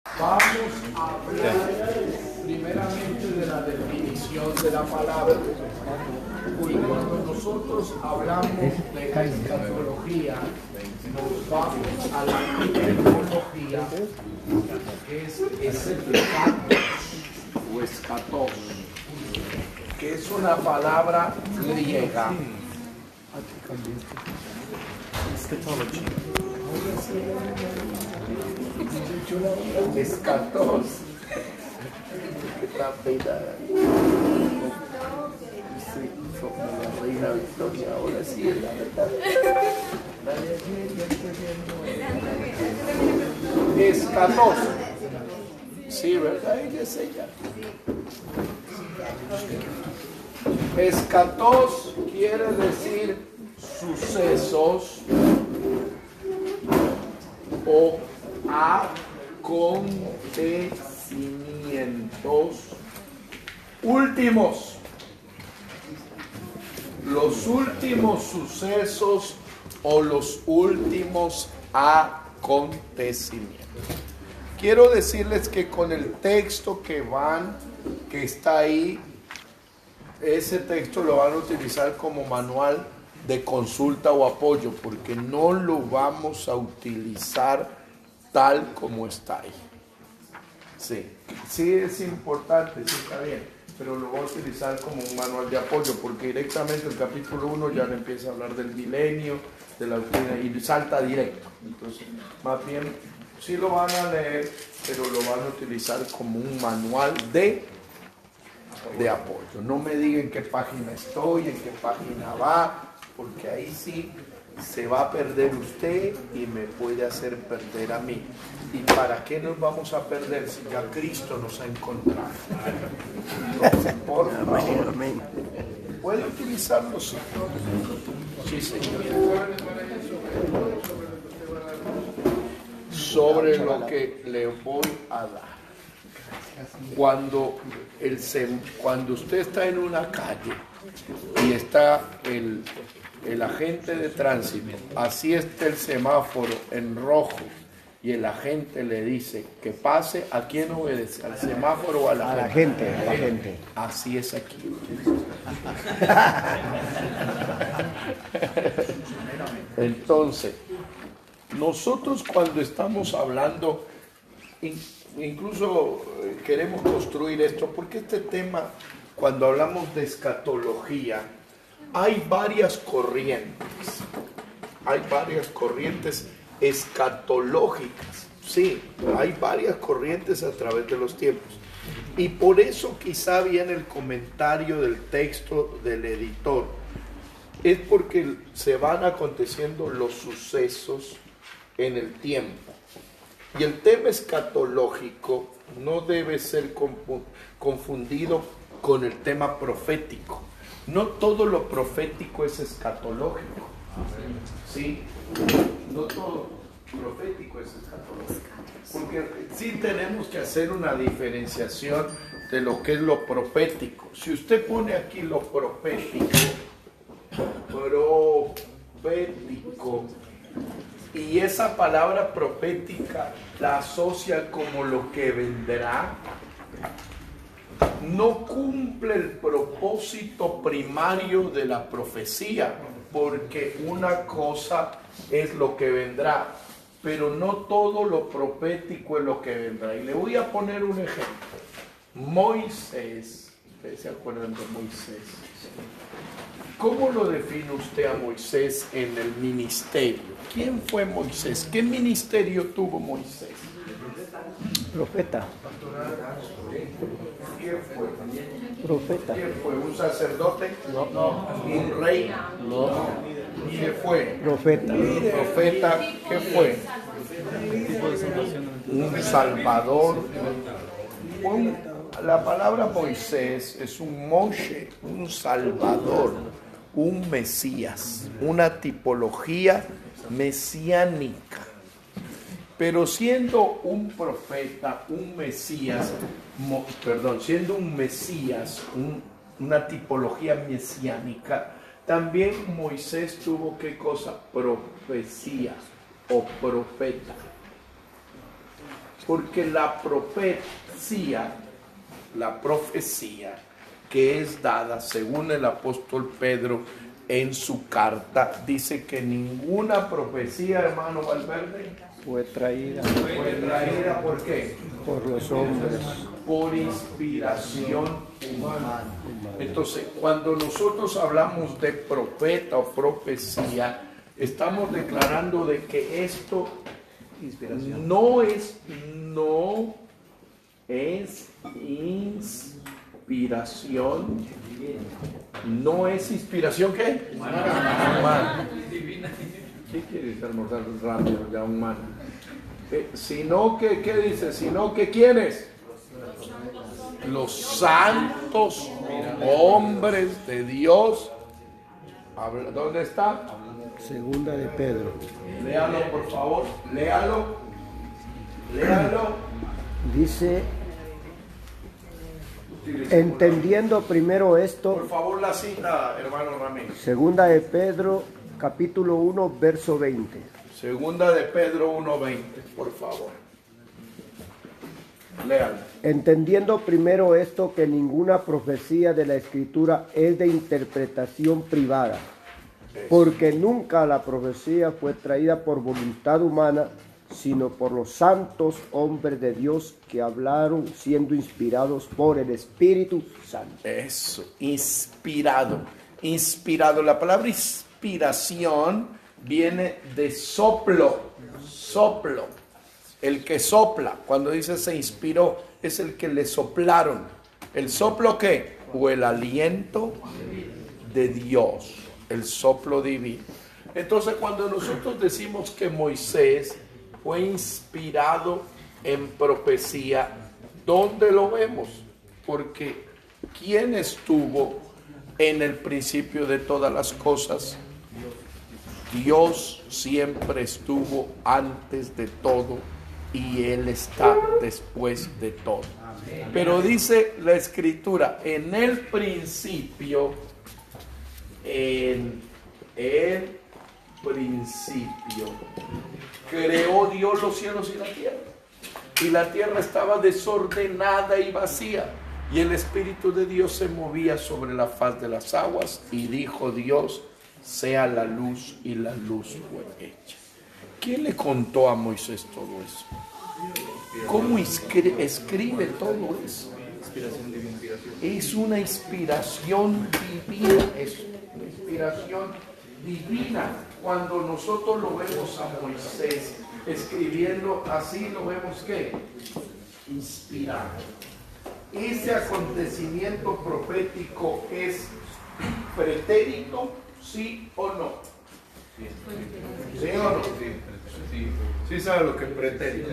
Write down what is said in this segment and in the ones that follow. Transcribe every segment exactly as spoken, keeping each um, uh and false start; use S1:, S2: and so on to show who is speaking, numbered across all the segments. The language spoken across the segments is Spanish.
S1: Vamos a hablar primeramente de la definición de la palabra. Y cuando nosotros hablamos de escatología, nos vamos a la etimología, que es escatos o escatos, que es una palabra griega.
S2: Eschatology.
S1: Escatos. Está peinada. Sí, como la reina Victoria, ahora sí es la verdad. Escatos. Sí, ¿verdad? Ella es ella. Escatos quiere decir sucesos o acontecimientos últimos. Los últimos sucesos o los últimos acontecimientos. Quiero decirles que con el texto que van, que está ahí, ese texto lo van a utilizar como manual de consulta o apoyo, porque no lo vamos a utilizar tal como está ahí. Sí, sí es importante, sí está bien, pero lo voy a utilizar como un manual de apoyo, porque directamente el capítulo uno ya le empieza a hablar del milenio, de la doctrina, y salta directo. Entonces, más bien, sí lo van a leer, pero lo van a utilizar como un manual de de apoyo. No me digan en qué página estoy, en qué página va, porque ahí sí se va a perder usted y me puede hacer perder a mí. ¿Y para qué nos vamos a perder si ya Cristo nos ha encontrado? Entonces, por favor, ¿puede utilizarlo? Sí, sí, señor. Sobre lo que le voy a dar. Cuando, el, cuando usted está en una calle y está el, el agente de tránsito, así está el semáforo en rojo y el agente le dice que pase, ¿a quién obedece? ¿Al semáforo o a la,
S3: a
S1: gente?
S3: la gente? A la gente.
S1: Así es aquí. Entonces, nosotros cuando estamos hablando, incluso queremos construir esto, porque este tema, cuando hablamos de escatología, hay varias corrientes, hay varias corrientes escatológicas, sí, hay varias corrientes a través de los tiempos. Y por eso quizá viene el comentario del texto del editor, es porque se van aconteciendo los sucesos en el tiempo. Y el tema escatológico no debe ser confundido con el tema profético. No todo lo profético es escatológico. ¿Sí? No todo profético es escatológico. Porque sí tenemos que hacer una diferenciación de lo que es lo profético. Si usted pone aquí lo profético, profético, y esa palabra profética la asocia como lo que vendrá, no cumple el propósito primario de la profecía, porque una cosa es lo que vendrá, pero no todo lo profético es lo que vendrá. Y le voy a poner un ejemplo. Moisés, ¿ustedes se acuerdan de Moisés? ¿Cómo lo define usted a Moisés en el ministerio? ¿Quién fue Moisés? ¿Qué ministerio tuvo Moisés?
S3: Profeta.
S1: ¿Quién fue?
S3: Profeta.
S1: ¿Quién fue? ¿Un sacerdote?
S3: No.
S1: No. ¿Un rey?
S3: No.
S1: ¿Qué fue?
S3: Profeta.
S1: ¿Profeta? ¿Qué fue? Un salvador. Un, la palabra Moisés es un Moshe, un salvador, un Mesías, una tipología mesiánica. Pero siendo un profeta, un Mesías, mo, perdón, siendo un Mesías, un, una tipología mesiánica, también Moisés tuvo ¿qué cosa? Profecía o profeta. Porque la profecía, la profecía que es dada según el apóstol Pedro en su carta, dice que ninguna profecía, hermano Valverde,
S3: Fue traída
S1: fue traída, ¿por qué?
S3: por los hombres.
S1: Por inspiración humana. Entonces, cuando nosotros hablamos de profeta o profecía, estamos declarando de que esto no es, no es inspiración. No es inspiración, ¿qué? Humana. ¿Qué quiere decir almorzar rápido ya humana? Eh, sino que, ¿qué dice? Sino que ¿quiénes? Los santos hombres de Dios. Habla- ¿Dónde está?
S3: Segunda de Pedro.
S1: Léalo, por favor. Léalo. Léalo.
S3: Dice, entendiendo primero esto,
S1: Por favor, la cita, hermano Ramírez.
S3: segunda de Pedro, capítulo uno, verso veinte.
S1: Segunda de Pedro uno veinte, por favor. Léalo.
S3: Entendiendo primero esto, que ninguna profecía de la Escritura es de interpretación privada, porque nunca la profecía fue traída por voluntad humana, sino por los santos hombres de Dios que hablaron siendo inspirados por el Espíritu Santo.
S1: Eso, inspirado. Inspirado. La palabra inspiración viene de soplo. Soplo. El que sopla. Cuando dice se inspiró, es el que le soplaron. ¿El soplo qué? O el aliento de Dios. El soplo divino. Entonces, cuando nosotros decimos que Moisés fue inspirado en profecía, ¿dónde lo vemos? Porque ¿quién estuvo en el principio de todas las cosas? Dios siempre estuvo antes de todo y Él está después de todo. Pero dice la Escritura, en el principio, en el principio, creó Dios los cielos y la tierra. Y la tierra estaba desordenada y vacía. Y el Espíritu de Dios se movía sobre la faz de las aguas. Y dijo Dios, sea la luz, y la luz fue hecha. ¿Quién le contó a Moisés todo eso? ¿Cómo escri- escribe todo eso? Es una inspiración divina. Es una inspiración divina. Cuando nosotros lo vemos a Moisés escribiendo así, lo vemos que inspirado. Ese acontecimiento profético es pretérito, sí o no. ¿Sí o no? ¿Sí sabe lo que es pretérito?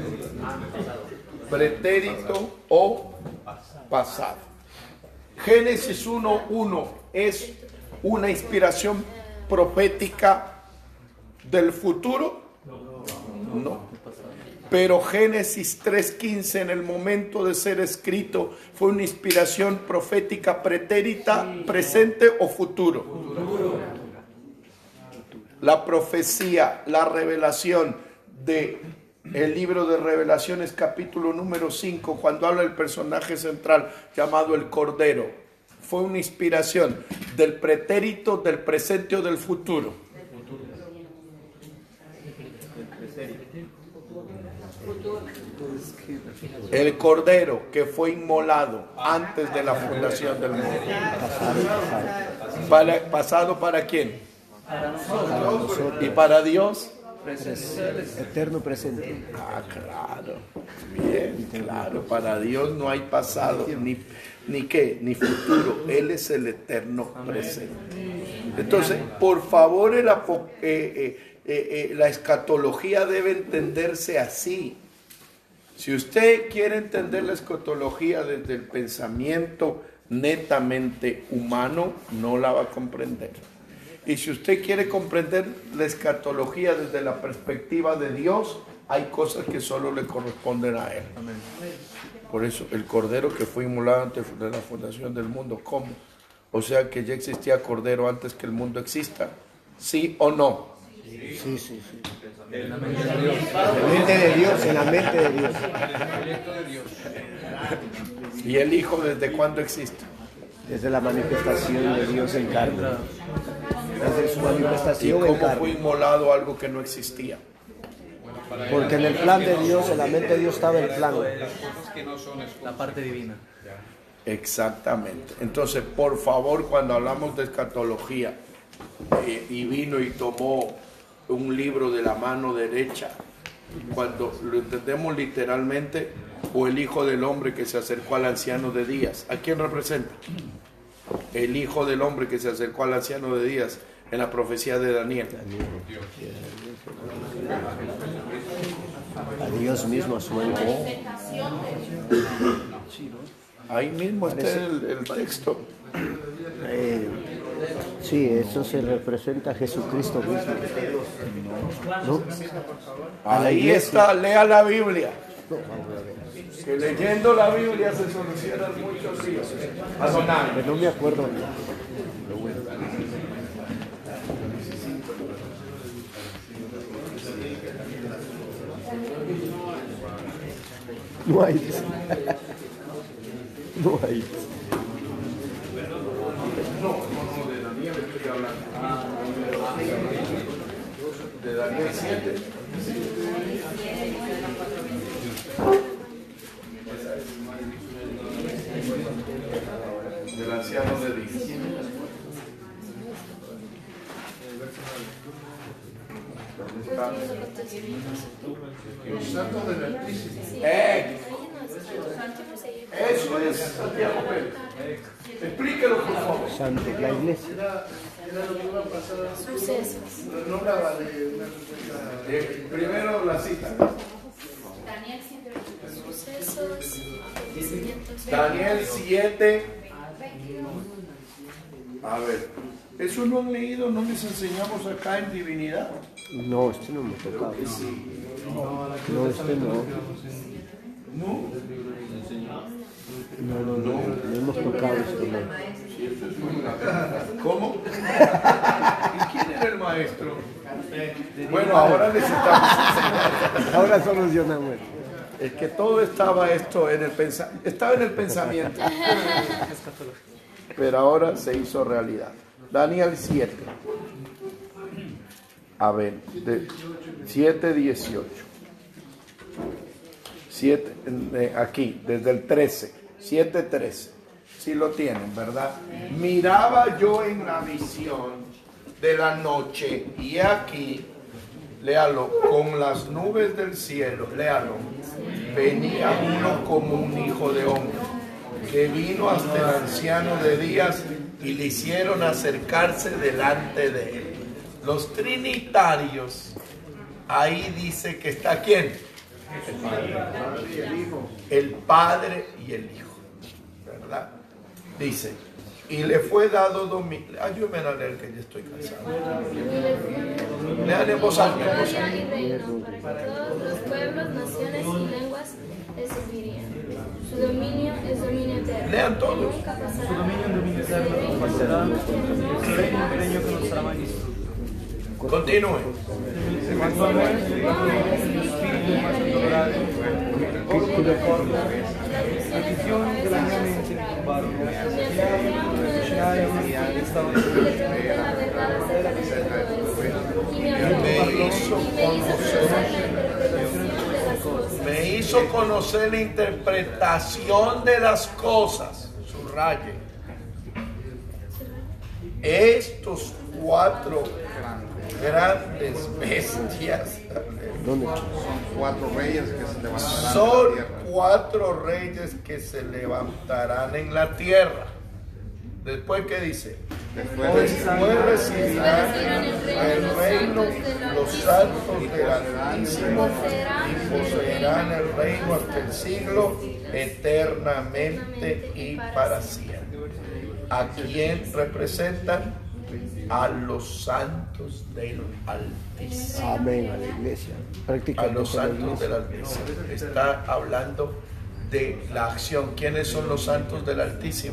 S1: Pretérito o pasado. Génesis uno uno es una inspiración profética del futuro. No. Pero Génesis tres quince, en el momento de ser escrito, fue una inspiración profética pretérita, presente o futuro. La profecía, la revelación de el libro de Revelaciones, capítulo número cinco, cuando habla del personaje central llamado el Cordero, fue una inspiración del pretérito, del presente o del futuro. El Cordero que fue inmolado antes de la fundación del mundo. Para, ¿pasado para quién?
S3: Para nosotros.
S1: ¿Y para Dios?
S3: Eterno presente.
S1: Ah, claro. Bien, claro. Para Dios no hay pasado, ni, ni qué, ni futuro. Él es el eterno presente. Entonces, por favor, el apo- eh, eh, eh, eh, la escatología debe entenderse así. Si usted quiere entender la escatología desde el pensamiento netamente humano, no la va a comprender. Y si usted quiere comprender la escatología desde la perspectiva de Dios, hay cosas que solo le corresponden a Él. Por eso, el Cordero que fue inmolado antes de la fundación del mundo, ¿cómo? O sea que ya existía Cordero antes que el mundo exista. ¿Sí o no?
S3: Sí, sí, sí. En la mente de Dios. En la mente de Dios, en la mente de Dios.
S1: ¿Y el Hijo desde cuándo existe?
S3: Desde la manifestación de Dios en carne. Desde su
S1: ¿Y
S3: manifestación en
S1: cómo fue
S3: carne.
S1: inmolado algo que no existía?
S3: Porque en el plan de Dios, en la mente de Dios estaba el plan.
S2: La parte divina.
S1: Exactamente. Entonces, por favor, cuando hablamos de escatología eh, y vino y tomó un libro de la mano derecha, cuando lo entendemos literalmente, o el Hijo del Hombre que se acercó al anciano de días, ¿a quién representa? El Hijo del Hombre que se acercó al anciano de días en la profecía de Daniel.
S3: A Dios mismo, a su hijo.
S1: Ahí mismo está el, el texto.
S3: Eh, sí, eso se representa a Jesucristo mismo. ¿No? A la
S1: Ahí
S3: iglesia.
S1: está, lea la Biblia.
S3: No, vamos a ver.
S1: Que leyendo la Biblia se solucionan muchos líos. Adonai.
S3: Pero no me acuerdo. No hay. No hay.
S1: No, no, no, de Daniel estoy hablando. De Daniel siete. Del anciano de días. ¿Dónde está? Los santos del Altísimo. ¡Eh! Eso es Santiago Pérez. Explíquelo, por favor.
S3: Santo, la iglesia.
S4: Sucesos.
S1: No hablaba de una eh, primero la cita.
S4: Daniel siete. Sucesos. Acontecimientos.
S1: Daniel siete. A ver, ¿eso no han leído? ¿No les enseñamos acá en divinidad?
S3: No, este no me tocaba. No, este no.
S1: No.
S3: No, no, no. No hemos tocado esto, no.
S1: ¿Cómo? ¿Y quién era el maestro? Bueno, ahora necesitamos enseñar.
S3: Ahora solucionamos.
S1: Es que todo estaba esto en el pensamiento. Estaba en el pensamiento. Pero ahora se hizo realidad. Daniel siete. A ver, de siete dieciocho. siete, eh, aquí, desde el trece. siete trece. Si lo tienen, ¿verdad? Miraba yo en la visión de la noche y aquí, léalo, con las nubes del cielo, léalo, venía uno como un hijo de hombre, que vino hasta el anciano de días y le hicieron acercarse delante de él. Los trinitarios, ahí dice que está ¿quién? El Padre y el Hijo, ¿verdad? Dice, y le fue dado dominio. Ayúdenme a leer que ya estoy cansado. Lean en voz alta, en voz alta.
S4: Y reino para que todos los pueblos, naciones y lenguas le servirían. Su dominio es dominio eterno.
S1: Lean todos.
S4: Nunca pasará.
S2: Su dominio es dominio eterno, no pasará. Su reino es un reino que no será más instructo.
S1: Continúe.
S2: La visión de la mente me tumbaron.
S1: Me hizo conocer la interpretación de las cosas. Subraye. Estos cuatro grandes bestias.
S3: ¿Dónde?
S5: Cuatro reyes que se levantarán.
S1: Son cuatro reyes que se levantarán en la tierra. Después, ¿qué dice?
S5: Después
S1: Después recibirán el reino los santos del Altísimo y poseerán el reino hasta el siglo eternamente y para siempre. ¿A quién representan? A los santos del Altísimo.
S3: Amén, a la iglesia.
S1: A
S3: Prácticamente
S1: los
S3: a la
S1: santos del
S3: iglesia.
S1: Altísimo. Está hablando de la acción. ¿Quiénes son los santos del Altísimo?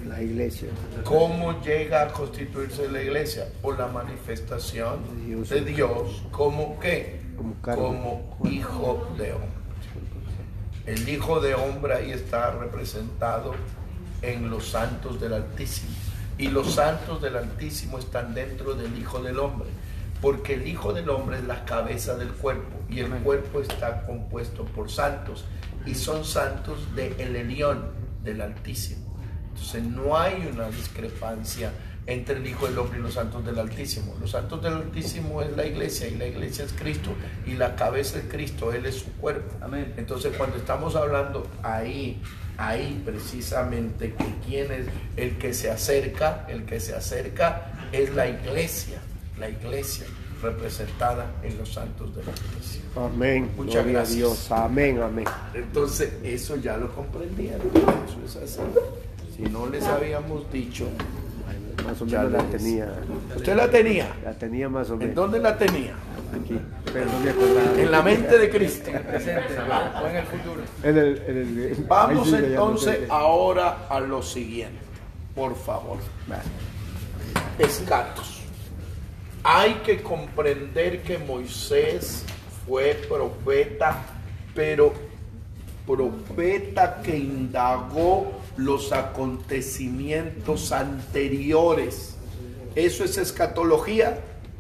S3: La iglesia.
S1: ¿Cómo llega a constituirse la iglesia? Por la manifestación
S3: Dios.
S1: de Dios. ¿Cómo qué?
S3: Como carne.
S1: Como hijo de hombre. El hijo de hombre ahí está representado en los santos del Altísimo. Y los santos del Altísimo están dentro del hijo del hombre. Porque el hijo del hombre es la cabeza del cuerpo. Y el cuerpo está compuesto por santos. Y son santos de el Elión, del Altísimo. Entonces no hay una discrepancia entre el Hijo del Hombre y los santos del Altísimo. Los santos del Altísimo es la iglesia, y la iglesia es Cristo, y la cabeza es Cristo, Él es su cuerpo.
S2: Amén.
S1: Entonces cuando estamos hablando ahí, ahí precisamente que quién es el que se acerca, el que se acerca es la iglesia, la iglesia representada en los santos de la iglesia.
S3: Amén.
S1: Muchas
S3: Gloria
S1: gracias.
S3: a Dios. Amén, amén.
S1: Entonces eso ya lo comprendieron, eso es así. Si no les habíamos dicho,
S3: Más o
S1: ya
S3: menos la
S1: les-
S3: tenía.
S1: ¿Usted la tenía?
S3: La tenía más o
S1: ¿En
S3: menos.
S1: dónde la tenía?
S3: Aquí. Pero no me acordaba.
S1: En la mente de Cristo.
S2: Presente o en el futuro.
S3: En el, en el-
S1: Vamos
S3: ahí sí que ya no
S1: entonces
S3: sé.
S1: ahora a lo siguiente, por favor. Escatos. Hay que comprender que Moisés fue profeta, pero profeta que indagó los acontecimientos anteriores. ¿Eso es escatología?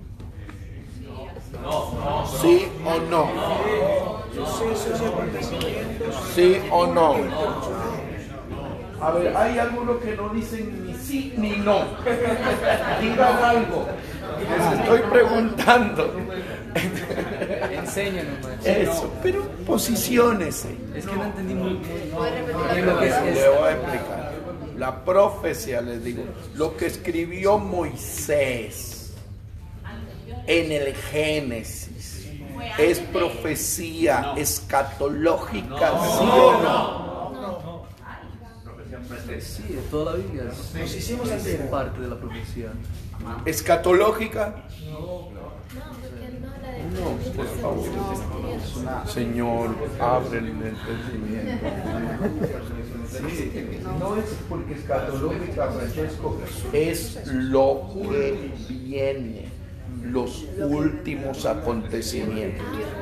S1: ¿Sí o no? ¿Sí o no? A ver, hay algunos que no dicen ni sí ni no. Digan algo. Les estoy preguntando.
S2: Enséñanos, maestro.
S1: Eso, pero posiciónese.
S2: Es que no entendí muy muy bien lo que es
S1: Le voy a explicar. La profecía, les digo, lo que escribió Moisés en el Génesis es profecía escatológica, ¿sí o no?
S2: Sí, toda la Biblia es parte de la profecía.
S1: Escatológica.
S4: No, porque no la de
S1: No, por favor. Señor, abre el entendimiento. No es porque escatológica, Francesco, es lo que viene, los últimos acontecimientos.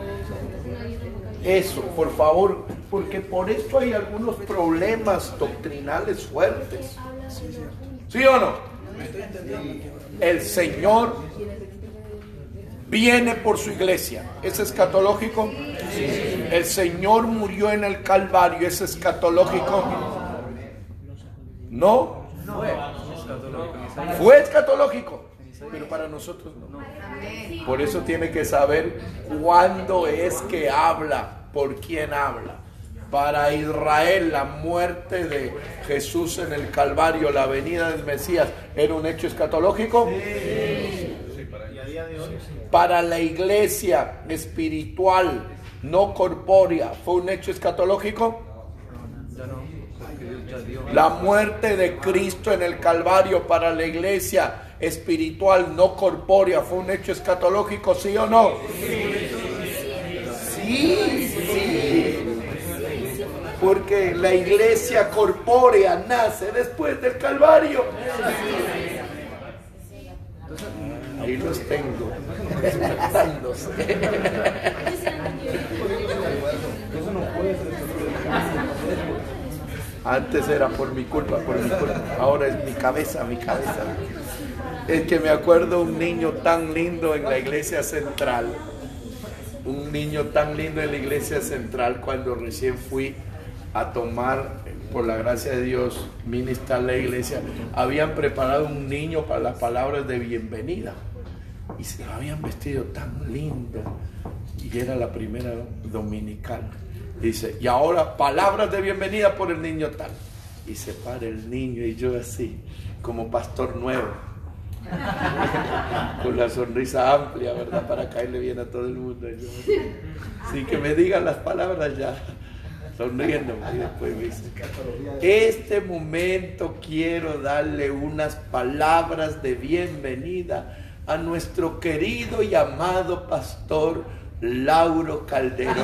S1: Eso, por favor, porque por esto hay algunos problemas doctrinales fuertes. ¿Sí o no? El Señor viene por su iglesia. ¿Es escatológico? El Señor murió en el Calvario. ¿Es escatológico? ¿No? Fue escatológico, pero para nosotros no. Por eso tiene que saber cuándo es que habla, por quién habla. Para Israel, la muerte de Jesús en el Calvario, la venida del Mesías, ¿era un hecho escatológico? Para la iglesia espiritual, no corpórea, ¿fue un hecho escatológico?
S2: Ya no, porque Dios ya dio.
S1: La muerte de Cristo en el Calvario para la iglesia espiritual, no corpórea, ¿fue un hecho escatológico, sí o no? Sí, sí. Porque la iglesia corpórea nace después del Calvario. Ahí los tengo. Expectándose. Antes era por mi culpa, por mi culpa. Ahora es mi cabeza, mi cabeza. Es que me acuerdo un niño tan lindo en la iglesia central. Un niño tan lindo en la iglesia central cuando recién fui a tomar, por la gracia de Dios, ministrar la iglesia. Habían preparado un niño para las palabras de bienvenida. Y se lo habían vestido tan lindo. Y era la primera dominical. Dice, y ahora palabras de bienvenida por el niño tal. Y se para el niño y yo así, como pastor nuevo. Con la sonrisa amplia, ¿verdad? Para caerle bien a todo el mundo. Y yo, sin que me digan las palabras ya. Sonriendo. Y después me dice, este momento quiero darle unas palabras de bienvenida a nuestro querido y amado pastor Lauro Calderón.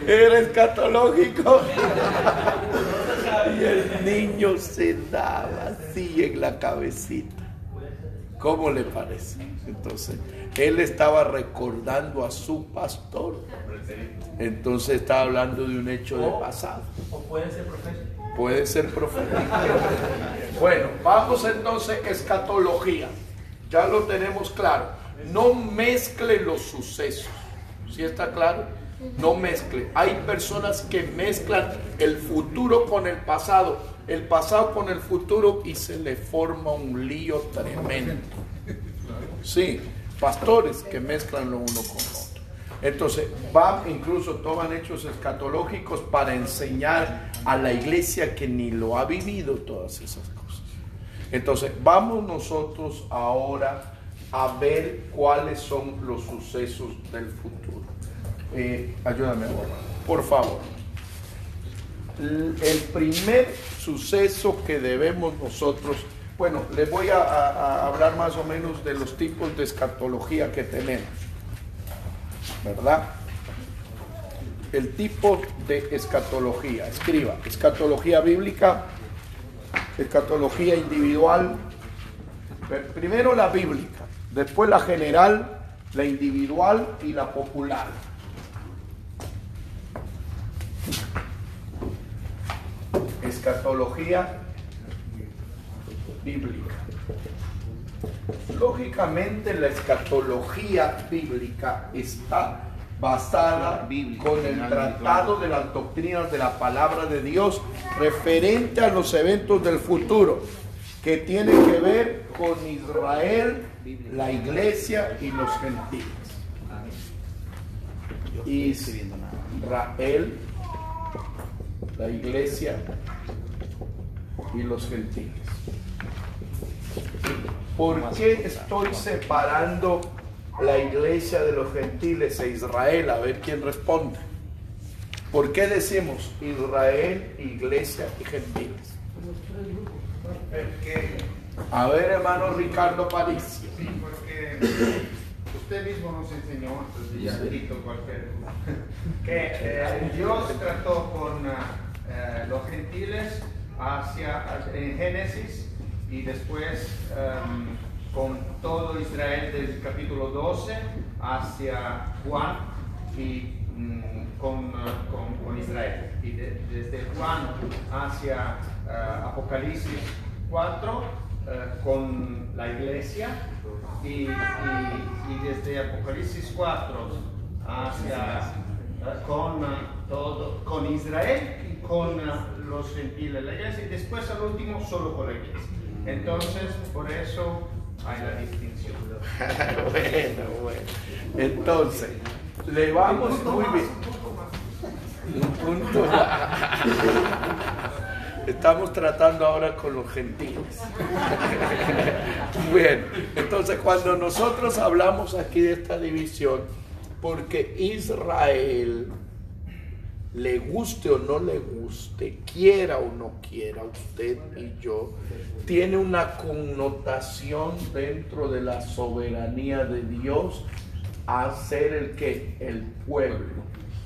S1: Era escatológico. Y el niño se daba así en la cabecita. ¿Cómo le parece? Entonces, él estaba recordando a su pastor. Entonces estaba hablando de un hecho de pasado.
S2: O puede ser profeta.
S1: Puede ser profeta. Bueno, vamos entonces a escatología. Ya lo tenemos claro. No mezcle los sucesos. ¿Sí está claro? No mezcle. Hay personas que mezclan el futuro con el pasado, el pasado con el futuro, y se le forma un lío tremendo. Sí, pastores que mezclan lo uno con lo otro. Entonces, van, incluso toman hechos escatológicos para enseñar a la iglesia que ni lo ha vivido todas esas cosas. Entonces, vamos nosotros ahora a ver cuáles son los sucesos del futuro. Eh, ayúdame, por favor. El primer suceso que debemos nosotros, bueno, les voy a, a, a hablar más o menos de los tipos de escatología que tenemos, ¿verdad? El tipo de escatología, escriba, escatología bíblica, escatología individual, primero la bíblica, después la general, la individual y la popular. Escatología bíblica. Lógicamente la escatología bíblica está basada con el tratado de las doctrinas de la palabra de Dios referente a los eventos del futuro, que tiene que ver con Israel, la iglesia y los gentiles. Israel, la iglesia y los gentiles. ¿Por qué estoy separando la iglesia de los gentiles e Israel? A ver quién responde. ¿Por qué decimos Israel, iglesia y gentiles?
S5: Porque,
S1: A ver, hermano Ricardo Paricio.
S5: sí, porque usted mismo nos enseñó, entonces ya quito cualquier que eh, Dios trató con eh, los gentiles hacia en Génesis y después um, con todo Israel desde el capítulo doce hacia Juan y um, con, uh, con, con Israel, y de, desde Juan hacia uh, Apocalipsis cuatro uh, con la iglesia y, y, y desde Apocalipsis cuatro hacia uh, con uh, todo con Israel y con uh, los gentiles, la iglesia, y después al último solo con la iglesia. Entonces, por eso hay la distinción.
S1: Bueno, bueno. Entonces, le vamos muy bien. Un punto. Estamos tratando ahora con los gentiles. Bien, entonces cuando nosotros hablamos aquí de esta división, porque Israel, le guste o no le guste, quiera o no quiera, usted y yo, tiene una connotación dentro de la soberanía de Dios a ser el que, el pueblo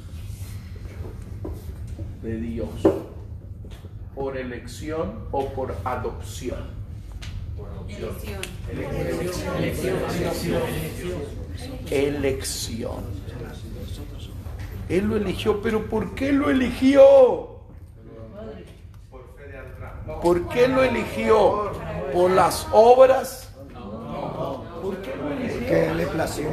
S1: de Dios, por elección o por adopción.
S6: Elección.
S2: Elección.
S1: Elección. Él lo eligió, pero ¿por qué lo eligió?
S5: Por fe de Abraham.
S1: ¿Por qué lo eligió? ¿Por las obras? ¿Por qué lo eligió?
S3: Que le plació.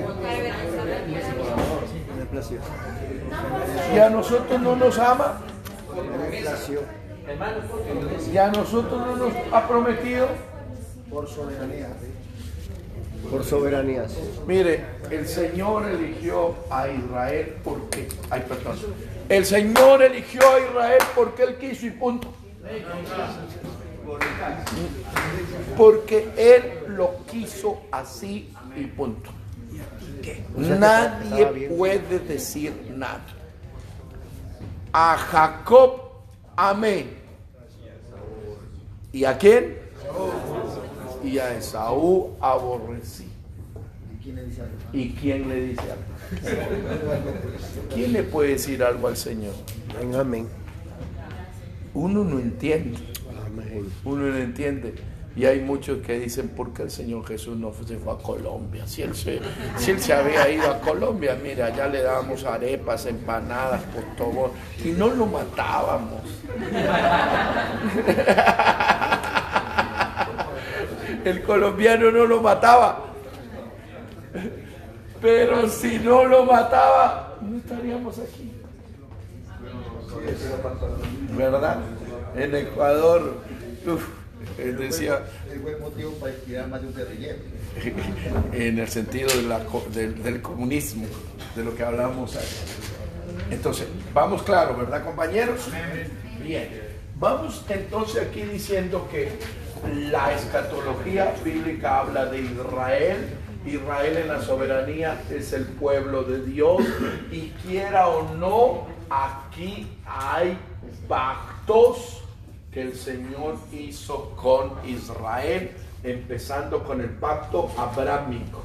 S3: Le plació.
S1: ¿Y a nosotros no nos ama?
S3: Le plació.
S1: ¿Y a nosotros no nos ha prometido?
S3: Por soberanía. Por soberanía. Sí.
S1: Mire, el Señor eligió a Israel porque... Ay, perdón. El Señor eligió a Israel porque Él quiso y punto. Porque Él lo quiso así y punto. Nadie puede decir nada. A Jacob amé. ¿Y a quién? Y a Esaú aborrecí. ¿Y quién le dice algo? ¿Quién le puede decir algo al Señor?
S3: Amén.
S1: Uno no entiende.
S3: Amén.
S1: Uno no entiende. Y hay muchos que dicen, ¿por qué el Señor Jesús no se fue a Colombia? Si él se, si él se había ido a Colombia, mira, allá le dábamos arepas, empanadas, potobón, y no lo matábamos. El colombiano no lo mataba. Pero si no lo mataba, no estaríamos aquí. ¿Verdad? En Ecuador, uf, él decía,
S7: el buen motivo para inspirar más de un guerrillero.
S1: en el sentido de la, del, del comunismo, de lo que hablamos ahí. Entonces, vamos claro, ¿verdad, compañeros? Bien, vamos entonces aquí diciendo que la escatología bíblica habla de Israel. Israel en la soberanía es el pueblo de Dios, y quiera o no, aquí hay pactos que el Señor hizo con Israel, empezando con el pacto abrámico.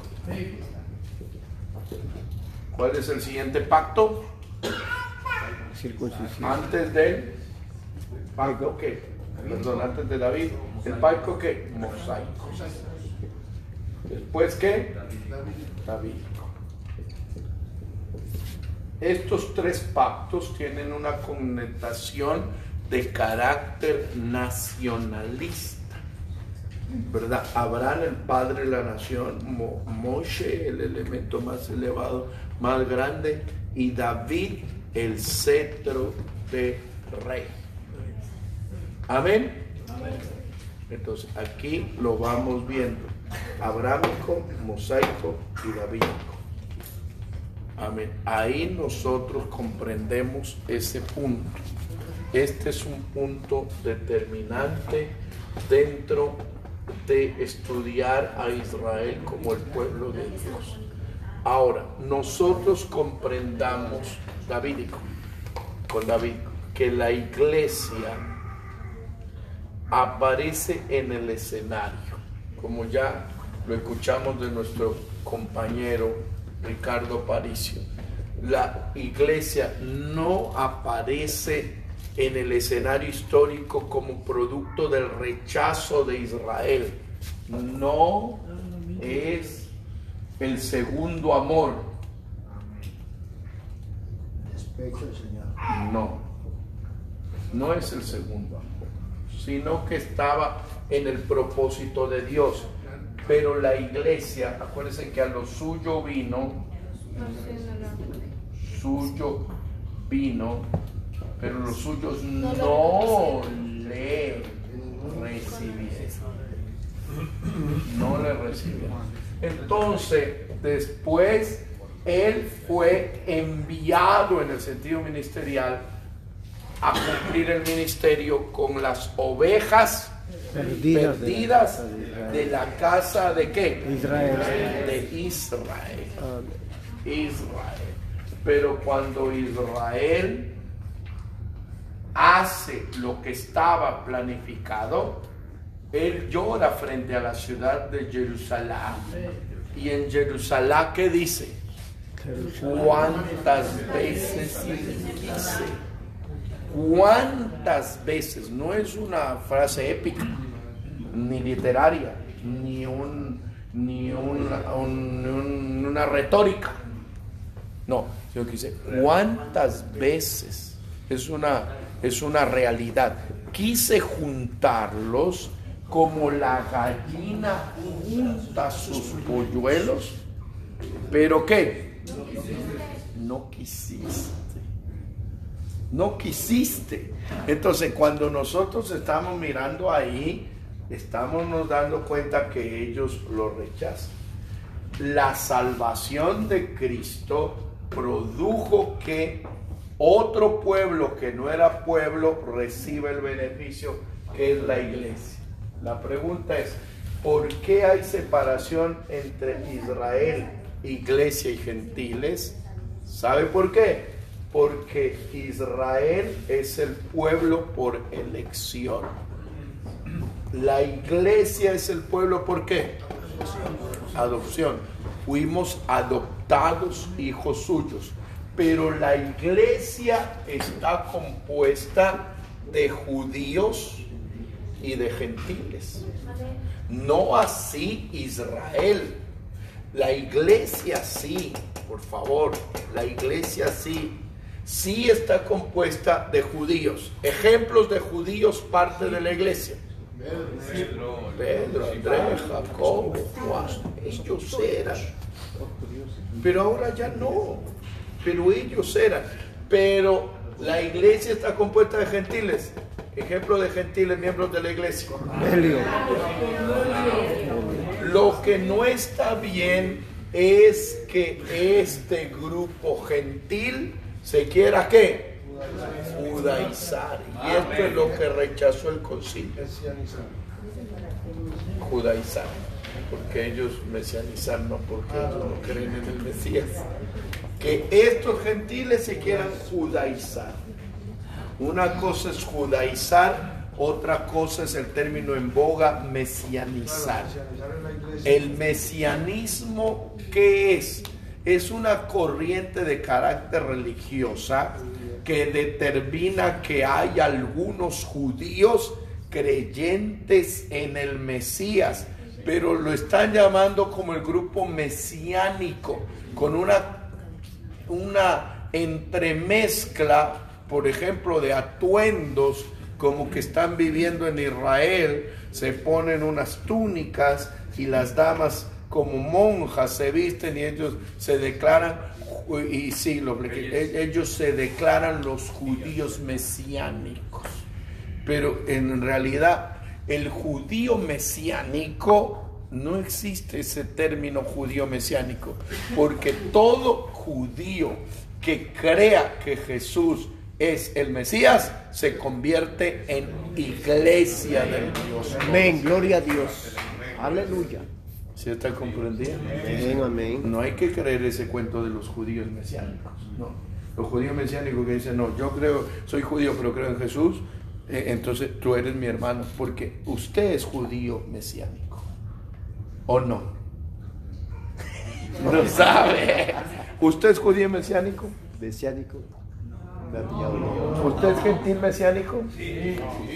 S1: ¿Cuál es el siguiente pacto?
S3: Circuncisión.
S1: Antes del pacto que, perdón, antes de David, el pacto que mosaico. Después que davídico. Estos tres pactos tienen una connotación de carácter nacionalista, ¿verdad? Abraham, el padre de la nación, Mo, Moshe, el elemento más elevado, más grande, y David, el cetro de rey. Amén. Entonces aquí lo vamos viendo: abrámico, mosaico y davídico. Amén. Ahí nosotros comprendemos ese punto. Este es un punto determinante dentro de estudiar a Israel como el pueblo de Dios. Ahora, nosotros comprendamos davídico, con David, que la iglesia aparece en el escenario, como ya lo escuchamos de nuestro compañero Ricardo Paricio. La iglesia no aparece en el escenario histórico como producto del rechazo de Israel. No es el segundo amor.
S7: Despecho del Señor.
S1: No, no es el segundo amor, sino que estaba en el propósito de Dios. Pero la iglesia, acuérdense que a lo suyo vino, suyo vino, pero los suyos no le recibieron. No le recibieron. Entonces, después, él fue enviado en el sentido ministerial a cumplir el ministerio con las ovejas perdidas, perdidas de, la de la casa de qué?
S3: Israel.
S1: De Israel. Israel. Pero cuando Israel hace lo que estaba planificado, él llora frente a la ciudad de Jerusalén. Y en Jerusalén, ¿qué dice? ¿Cuántas veces quise? ¿Cuántas veces? No es una frase épica, ni literaria, ni, un, ni una, un, un, una retórica. No, sino que dice, ¿cuántas veces? Es una, es una realidad. Quise juntarlos como la gallina junta sus polluelos, pero ¿qué? No quisiste. No quisiste. Entonces, cuando nosotros estamos mirando ahí, estamos nos dando cuenta que ellos lo rechazan. La salvación de Cristo produjo que otro pueblo que no era pueblo reciba el beneficio, que es la iglesia. La pregunta es, ¿por qué hay separación entre Israel, iglesia y gentiles? ¿Sabe por qué? Porque Israel es el pueblo por elección. La iglesia es el pueblo ¿por qué? Adopción. Fuimos adoptados adoptados hijos suyos. Pero la iglesia está compuesta de judíos y de gentiles. No así Israel. La iglesia sí, por favor, la iglesia sí. Sí está compuesta de judíos. Ejemplos de judíos parte de la iglesia. Pedro, Andrés, Jacobo, Juan, ellos eran. Pero ahora ya no. Pero ellos eran. Pero la iglesia está compuesta de gentiles. Ejemplo de gentiles, miembros de la iglesia. Lo que no está bien es que este grupo gentil se quiera ¿qué? Judaizar. Y esto es lo que rechazó el concilio. Judaizar. Porque ellos mesianizar, no porque ellos no creen en el Mesías. Que estos gentiles se quieran judaizar. Una cosa es judaizar, otra cosa es el término en boga, mesianizar. El mesianismo, ¿qué es? Es una corriente de carácter religiosa que determina que hay algunos judíos creyentes en el Mesías, pero lo están llamando como el grupo mesiánico, con una, una entremezcla, por ejemplo, de atuendos, como que están viviendo en Israel, se ponen unas túnicas y las damas como monjas se visten y ellos se declaran, y sí, los, ellos se declaran los judíos mesiánicos. Pero en realidad el judío mesiánico, no existe ese término judío mesiánico, porque todo judío que crea que Jesús es el Mesías se convierte en iglesia del Dios.
S3: Amén, gloria a Dios. Aleluya.
S1: ¿Sí está comprendiendo?
S3: Amén, amén.
S1: No hay que creer ese cuento de los judíos mesiánicos, no. Los judíos mesiánicos que dicen, no, yo creo, soy judío pero creo en Jesús, eh, entonces tú eres mi hermano, porque usted es judío mesiánico, ¿o no? No sabe. ¿Usted es judío mesiánico?
S3: Mesiánico.
S1: ¿Usted es gentil mesiánico? Sí.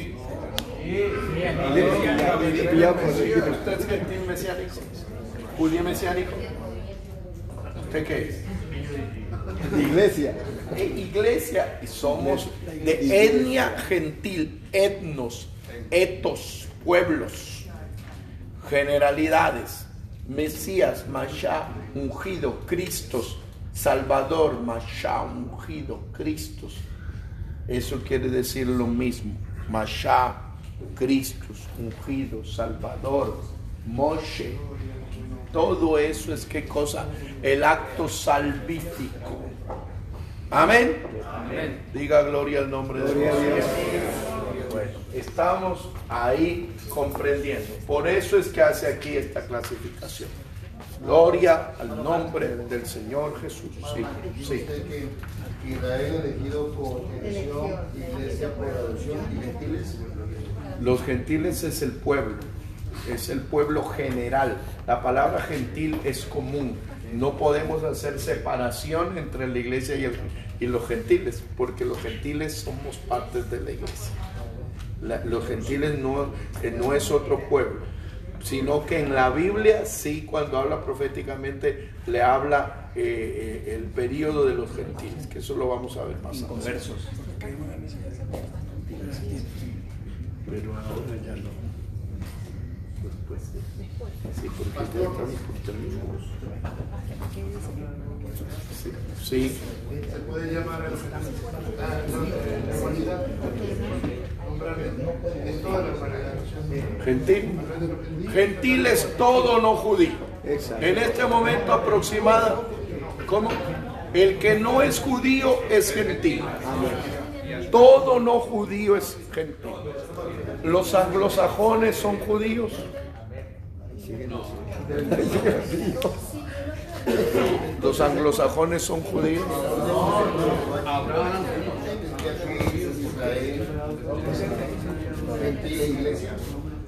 S1: ¿Usted es gentil mesiánico? ¿Judío mesiánico? ¿Usted qué es?
S3: Iglesia.
S1: Iglesia, y somos de etnia gentil, etnos, etos, pueblos, generalidades, Mesías, Mashiach, ungido, Cristos, Salvador, Mashiach, ungido, Cristos. Eso quiere decir lo mismo. Mashiach, Cristos, ungido, Salvador, Moshe. Todo eso es qué cosa, el acto salvífico. Amén. Amén. Diga gloria al nombre de Dios. Bueno, estamos ahí comprendiendo. Por eso es que hace aquí esta clasificación. Gloria al nombre del Señor Jesús. Sí, sí.
S7: Israel elegido por elección, iglesia por adopción y gentiles.
S1: Los gentiles es el pueblo, es el pueblo general. La palabra gentil es común. No podemos hacer separación entre la iglesia y, el, y los gentiles, porque los gentiles somos partes de la iglesia. La, los gentiles no, eh, no es otro pueblo, sino que en la Biblia sí, cuando habla proféticamente, le habla eh, eh, el periodo de los gentiles, que eso lo vamos a ver más adelante. Versos. Pero ahora ya no. Después, sí, porque ya estamos por terminar. Sí, sí.
S7: ¿Se puede llamar a la humanidad? En toda la humanidad.
S1: Gentil. Gentil es todo no judío. En este momento aproximado, ¿cómo? El que no es judío es gentil. Todo no judío es gentil. Los anglosajones son judíos. Los anglosajones son judíos.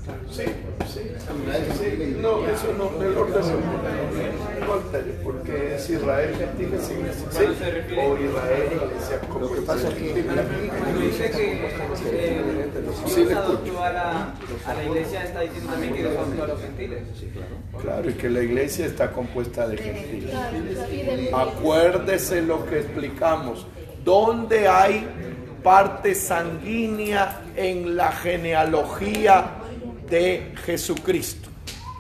S1: Sí, sí, sí. No, eso no, el orden no alteres, porque es Israel, gentiles, iglesia. Sí, o Israel, iglesia. Lo que pasa es que
S2: dice que eh,
S1: sí,
S2: Dios adoptó a la, a la iglesia, está diciendo también que Dios adoptó a los gentiles.
S1: claro, y que la iglesia está compuesta de gentiles. Acuérdese lo que explicamos. ¿Dónde hay parte sanguínea en la genealogía de Jesucristo?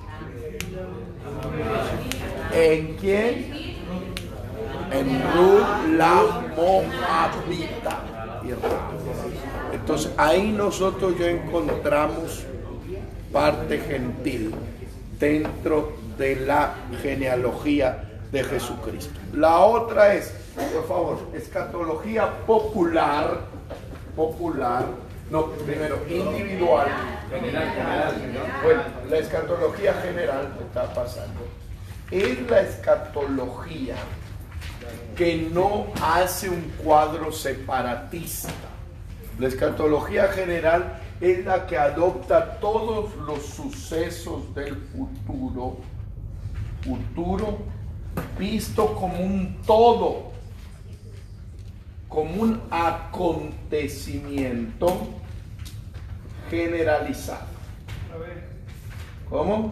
S1: ¿En quién? En Ruth la Moabita. Entonces ahí nosotros ya encontramos parte gentil dentro de la genealogía de Jesucristo. La otra es, por favor, escatología popular, popular, no, primero individual, general, general, bueno, la escatología general que está pasando es la escatología que no hace un cuadro separatista. La escatología general es la que adopta todos los sucesos del futuro, futuro visto como un todo, como un acontecimiento generalizado. ¿Cómo?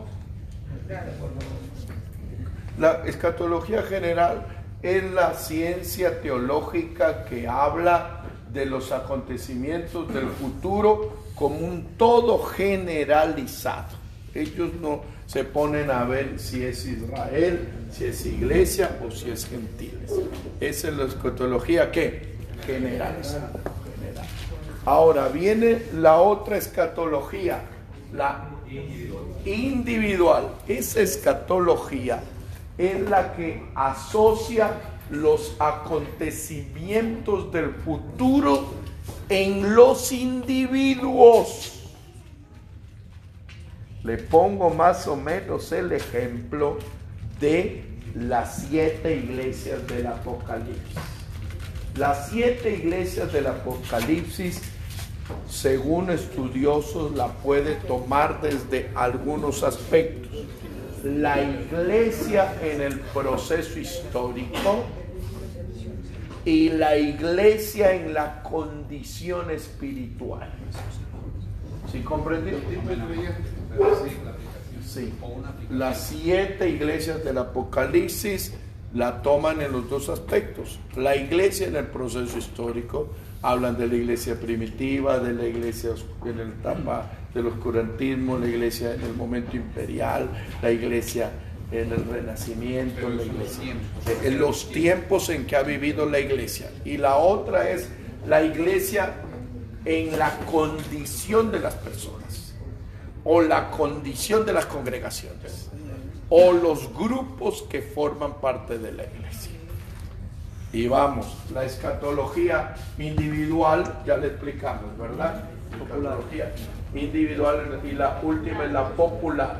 S1: La escatología general es la ciencia teológica que habla de los acontecimientos del futuro como un todo generalizado. Ellos no se ponen a ver si es Israel, si es iglesia o si es gentiles. Esa es la escatología ¿qué? Generalizada. General. Ahora viene la otra escatología, la individual. Esa escatología es la que asocia los acontecimientos del futuro en los individuos. Le pongo más o menos el ejemplo de las siete iglesias del Apocalipsis. Las siete iglesias del Apocalipsis, según estudiosos, la puede tomar desde algunos aspectos. La iglesia en el proceso histórico y la iglesia en la condición espiritual. ¿Sí comprendió? Sí. Las siete iglesias del Apocalipsis la toman en los dos aspectos. La iglesia en el proceso histórico, hablan de la iglesia primitiva, de la iglesia en la etapa del oscurantismo, la iglesia en el momento imperial, la iglesia en el renacimiento, la iglesia en los tiempos en que ha vivido la iglesia. Y la otra es la iglesia en la condición de las personas, o la condición de las congregaciones, o los grupos que forman parte de la iglesia. Y vamos, la escatología individual, ya le explicamos, ¿verdad? Escatología individual, y la última es la popular.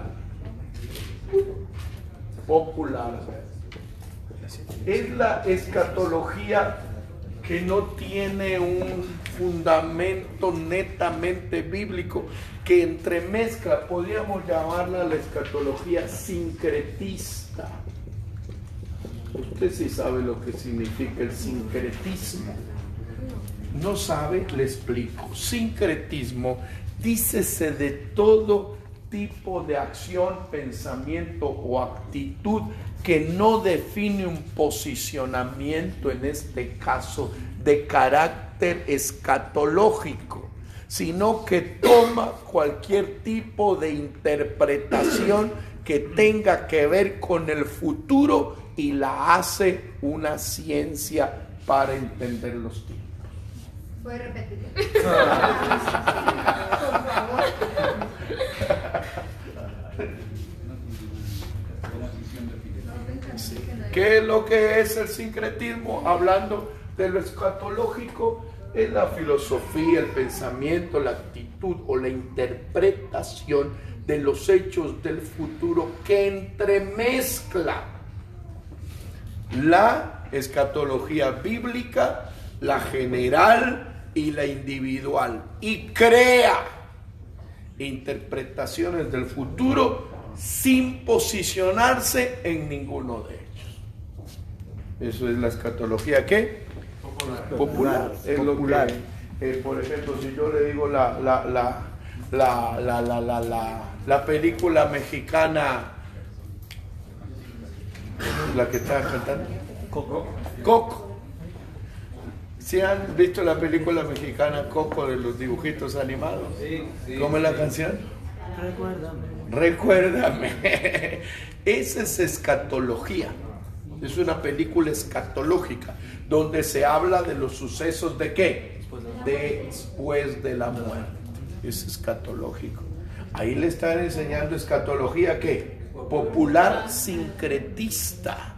S1: Popular. Es la escatología que no tiene un fundamento netamente bíblico, que entremezcla, podríamos llamarla la escatología sincretista. Usted sí sabe lo que significa el sincretismo. ¿No sabe? Le explico. Sincretismo, dícese de todo tipo de acción, pensamiento o actitud que no define un posicionamiento, en este caso, de carácter escatológico, sino que toma cualquier tipo de interpretación que tenga que ver con el futuro y la hace una ciencia para entender los tiempos.
S6: ¿Puede repetir?
S1: Sí. ¿Qué es lo que es el sincretismo? Hablando de lo escatológico, es la filosofía, el pensamiento, la actitud o la interpretación de los hechos del futuro que entremezcla la escatología bíblica, la general y la individual, y crea interpretaciones del futuro sin posicionarse en ninguno de ellos. Eso es la escatología, ¿qué? Popular. Popular. Es
S3: Popular.
S1: Lo que, eh, por ejemplo, si yo le digo la, la, la, la, la, la, la, la, la película mexicana, la que está cantando, Coco. Coco. ¿Sí han visto la película mexicana Coco de los dibujitos animados? Sí, sí. ¿Cómo es la canción? Recuérdame. Recuérdame. Esa es escatología. Es una película escatológica donde se habla de los sucesos de qué? Después de la muerte. Es escatológico. Ahí le están enseñando escatología ¿qué? Popular sincretista.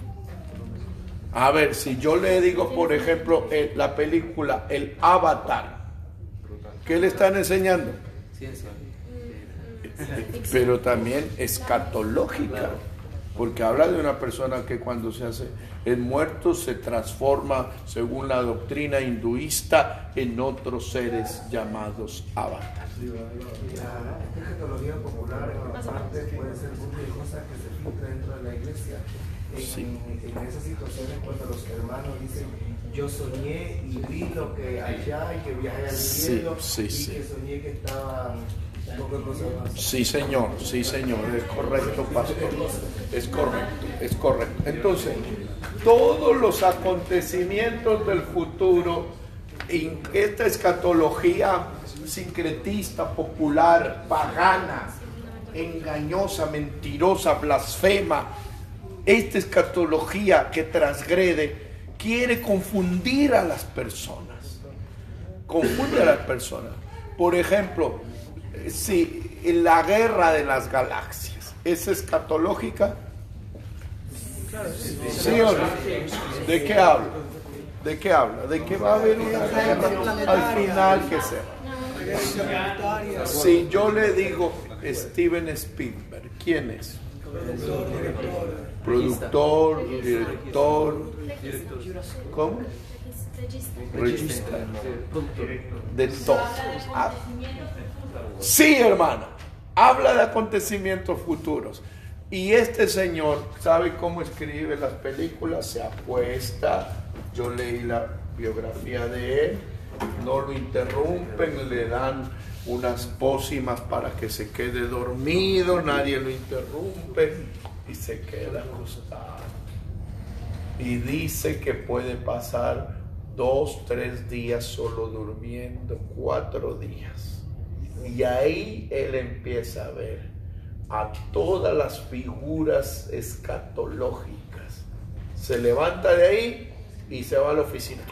S1: A ver, si yo le digo, por ejemplo, el, la película El Avatar, ¿qué le están enseñando? Ciencia. Pero también escatológica, porque habla de una persona que cuando se hace el muerto se transforma, según la doctrina hinduista, en otros seres llamados avatar.
S8: La escatología popular aparte puede ser muchas cosas que se filtran dentro de la iglesia. En, sí. en esas situaciones cuando los hermanos dicen yo soñé y vi lo que allá y que viajé al cielo
S1: sí, sí,
S8: y
S1: sí.
S8: que soñé que estaba un poco de cosas más.
S1: Sí señor, sí señor, es correcto pastor, es correcto, es correcto. Entonces, todos los acontecimientos del futuro, en esta escatología sincretista, popular, pagana, engañosa, mentirosa, blasfema, esta escatología que transgrede quiere confundir a las personas, confunde a las personas. Por ejemplo, si la guerra de las galaxias es escatológica, ¿sí o no? ¿De qué habla? ¿De qué habla? ¿De que va a haber una guerra al final que sea? Si yo le digo Steven Spielberg, ¿quién es? Productor, director, ¿cómo? Regista, de todo. Ah, sí, hermano, habla de acontecimientos futuros. Y este señor sabe cómo escribe las películas, se apuesta. Yo leí la biografía de él, no lo interrumpen, le dan unas pócimas para que se quede dormido, nadie lo interrumpe y se queda acostado. Y dice que puede pasar dos, tres días solo durmiendo, cuatro días. Y ahí él empieza a ver a todas las figuras escatológicas. Se levanta de ahí y se va a la oficina.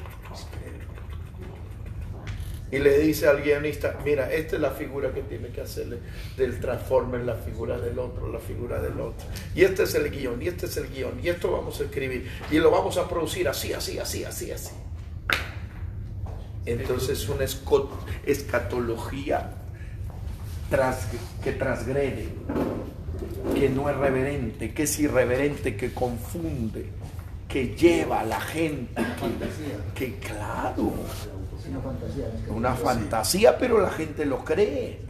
S1: Y le dice al guionista, mira, esta es la figura que tiene que hacerle del Transformer, la figura del otro, la figura del otro. Y este es el guión, y este es el guión, y esto vamos a escribir, y lo vamos a producir así, así, así, así, así. Entonces una escatología tras, que transgrede, que no es reverente, que es irreverente, que confunde, que lleva a la gente, que, que claro... Una fantasía, una fantasía, pero la gente lo cree.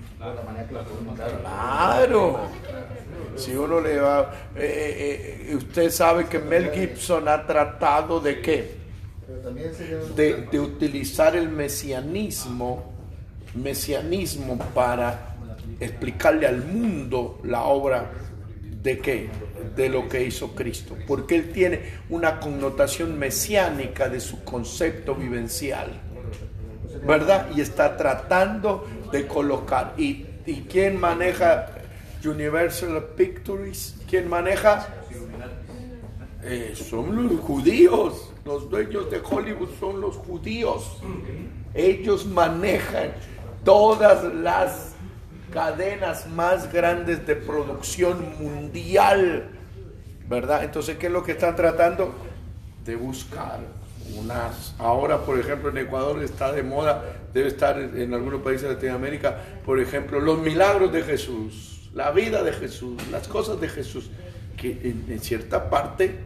S1: Claro. Si uno le va, eh, eh, usted sabe que Mel Gibson ha tratado de qué, de, de utilizar el mesianismo, mesianismo para explicarle al mundo la obra de qué, de lo que hizo Cristo, porque él tiene una connotación mesiánica de su concepto vivencial, ¿verdad? Y está tratando de colocar. ¿Y, y quién maneja Universal Pictures? ¿Quién maneja? Eh, son los judíos. Los dueños de Hollywood son los judíos. Ellos manejan todas las cadenas más grandes de producción mundial, ¿verdad? Entonces, ¿qué es lo que están tratando? De buscar unas, ahora por ejemplo en Ecuador está de moda, debe estar en algunos países de Latinoamérica, por ejemplo, los milagros de Jesús, la vida de Jesús, las cosas de Jesús, que en, en cierta parte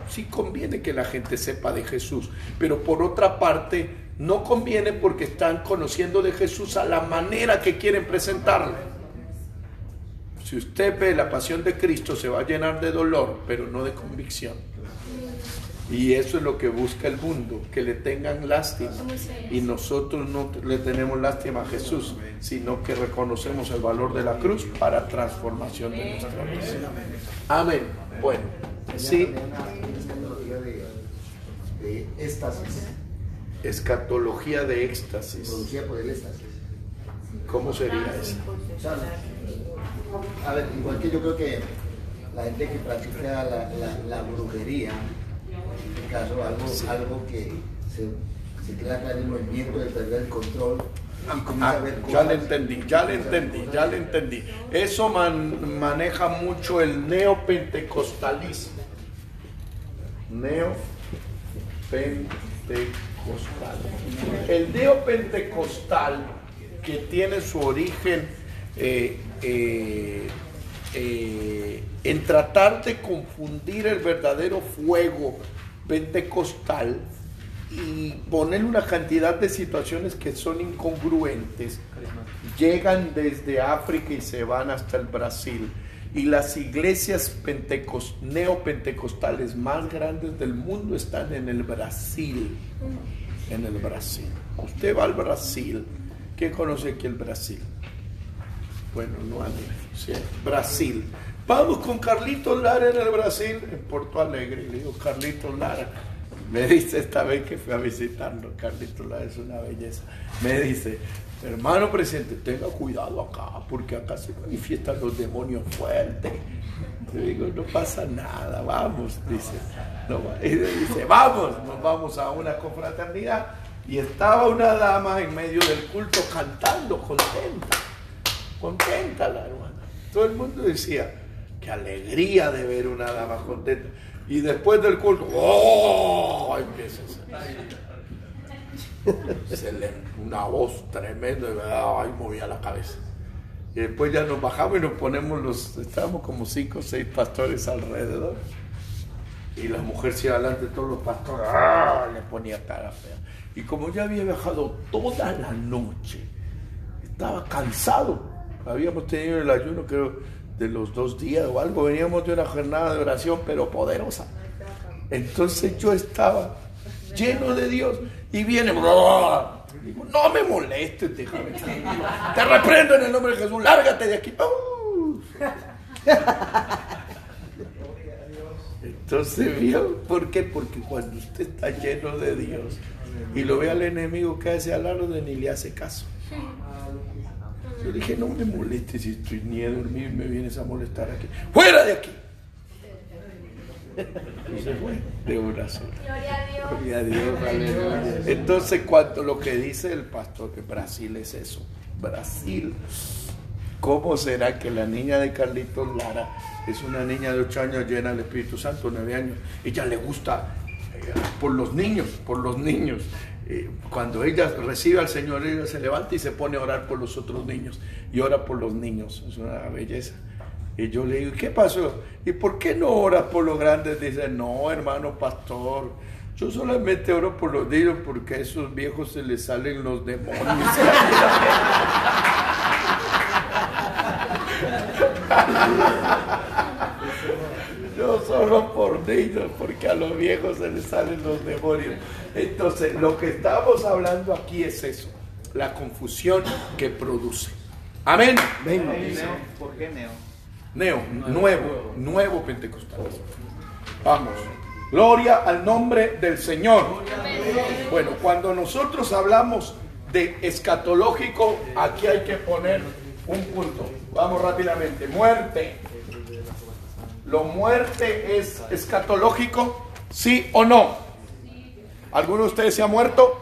S1: sí conviene que la gente sepa de Jesús, pero por otra parte no conviene porque están conociendo de Jesús a la manera que quieren presentarle. Si usted ve la pasión de Cristo, se va a llenar de dolor, pero no de convicción. Y eso es lo que busca el mundo, que le tengan lástima. Y nosotros no le tenemos lástima a Jesús, sino que reconocemos el valor de la cruz para transformación de nuestra vida. Amén. Bueno, sí.
S7: Escatología de, de éxtasis.
S1: Escatología de éxtasis.
S7: Producida por el éxtasis.
S1: ¿Cómo sería eso?
S7: O sea, a ver, igual que yo creo que la gente que practica la, la, la brujería, en este caso algo, sí. algo que se, se queda acá en el movimiento de perder el control y comienza
S1: Ah,
S7: a ver
S1: ya
S7: cosas.
S1: le entendí, ya le entendí, ya le entendí. Eso man, maneja mucho el neopentecostalismo. Neopentecostal. El neopentecostal, que tiene su origen eh, eh, eh, en tratar de confundir el verdadero fuego pentecostal y poner una cantidad de situaciones que son incongruentes, llegan desde África y se van hasta el Brasil. Y las iglesias pentecos, neopentecostales más grandes del mundo están en el Brasil. En el Brasil. Usted va al Brasil. ¿Quién conoce aquí el Brasil? Bueno, no hay. Sí, Brasil. Vamos con Carlitos Lara en el Brasil, en Porto Alegre. Le digo, Carlitos Lara. Me dice esta vez que fui a visitarlo. Carlitos Lara es una belleza. Me dice, hermano presidente, tenga cuidado acá, porque acá se manifiestan los demonios fuertes. Le digo, no pasa nada, vamos, dice. No, y dice, vamos, nos vamos a una confraternidad. Y estaba una dama en medio del culto cantando, contenta, contenta la hermana. Todo el mundo decía, qué alegría de ver una dama contenta. Y después del culto, ¡oh! Empieza a se le, una voz tremenda, y ay, movía la cabeza. Y después ya nos bajamos y nos ponemos los, estábamos como cinco o seis pastores alrededor. Y la mujer se iba adelante, todos los pastores, ¡ah! Le ponía cara fea. Y como ya había viajado toda la noche, estaba cansado. Habíamos tenido el ayuno, creo, de los dos días o algo. Veníamos de una jornada de oración, pero poderosa. Entonces yo estaba lleno de Dios. Y viene, digo, no me molestes, déjame. Te reprendo en el nombre de Jesús, lárgate de aquí. Uh. Entonces, ¿vio? ¿Por qué? Porque cuando usted está lleno de Dios y lo ve al enemigo que hace alarde, ni le hace caso. Yo dije, no me molestes, si estoy ni a dormir me vienes a molestar aquí. ¡Fuera de aquí! Y se fue de una sola.
S4: Gloria a Dios.
S1: Gloria a Dios, aleluya. Entonces, cuando lo que dice el pastor que Brasil es eso, Brasil, ¿cómo será que la niña de Carlitos Lara es una niña de ocho años llena del Espíritu Santo, nueve años? Ella le gusta eh, por los niños, por los niños. Eh, cuando ella recibe al Señor, ella se levanta y se pone a orar por los otros niños y ora por los niños. Es una belleza. Y yo le digo, ¿qué pasó? ¿Y por qué no oras por los grandes? Dice, no, hermano pastor, yo solamente oro por los niños porque a esos viejos se les salen los demonios. Yo solo por niños, porque a los viejos se les salen los demonios. Entonces, lo que estamos hablando aquí es eso, la confusión que produce. Amén.
S5: Neo, ¿por qué neo?
S1: Neo, nuevo, nuevo pentecostalismo. Vamos. Gloria al nombre del Señor. Bueno, cuando nosotros hablamos de escatológico, aquí hay que poner un punto. Vamos rápidamente. Muerte. ¿Lo muerte es escatológico? ¿Sí o no? ¿Alguno de ustedes se ha muerto?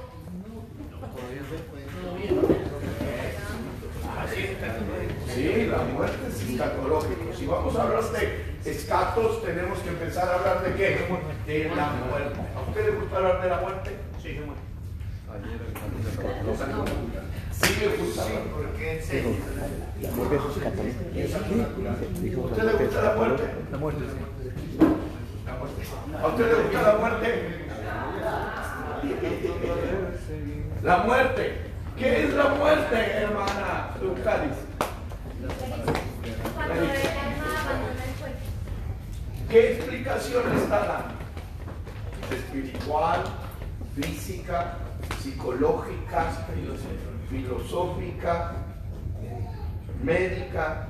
S1: Sí, la muerte es escatológico. Si vamos a hablar de escatos, tenemos que empezar a hablar de qué? De la muerte. ¿A usted le gusta hablar de la muerte? Sí, sí, muerte. Sí, me gusta hablar. ¿Por qué? Sí.
S3: La muerte es escatológica.
S1: ¿A usted le gusta la muerte?
S2: La muerte, sí.
S1: La ¿A usted le gusta la muerte? La muerte. ¿Qué es la muerte, hermana Lucaris?
S6: Cuando el alma abandona el cuerpo.
S1: ¿Qué explicación le está dando? Espiritual, física, psicológica, filosófica, médica.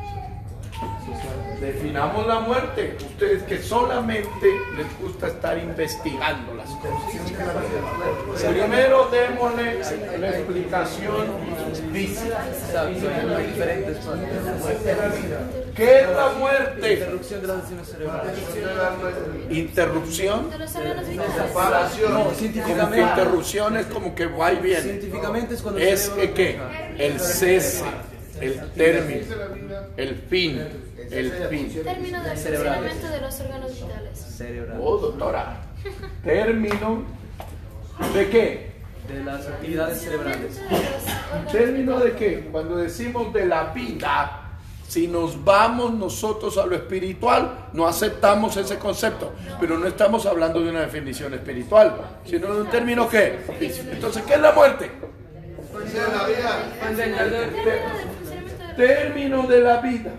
S1: Definamos la muerte. Ustedes que solamente les gusta estar investigando las cosas. Primero démosle la explicación física. ¿Qué es la muerte?
S2: Interrupción de las acciones cerebrales.
S1: ¿Interrupción?
S4: De los órganos vitales.
S1: Separación.
S2: No,
S1: Como que
S2: científicamente.
S1: interrupción es como que va y viene.
S2: Científicamente es cuando el
S1: Es
S2: cerebro
S1: que
S2: deja.
S1: el cese, el término, el fin, el fin.
S4: Término del funcionamiento de los órganos vitales.
S2: Cerebral.
S1: Oh, doctora. Término de qué?
S2: De las actividades cerebrales.
S4: Funcionamiento de los órganos
S1: ¿Término de
S4: vitales.
S1: qué? Cuando decimos de la vida, si nos vamos nosotros a lo espiritual, no aceptamos ese concepto, pero no estamos hablando de una definición espiritual, sino de un término ¿qué? Entonces, ¿qué es la muerte?
S4: Término del funcionamiento de
S1: Término de la vida.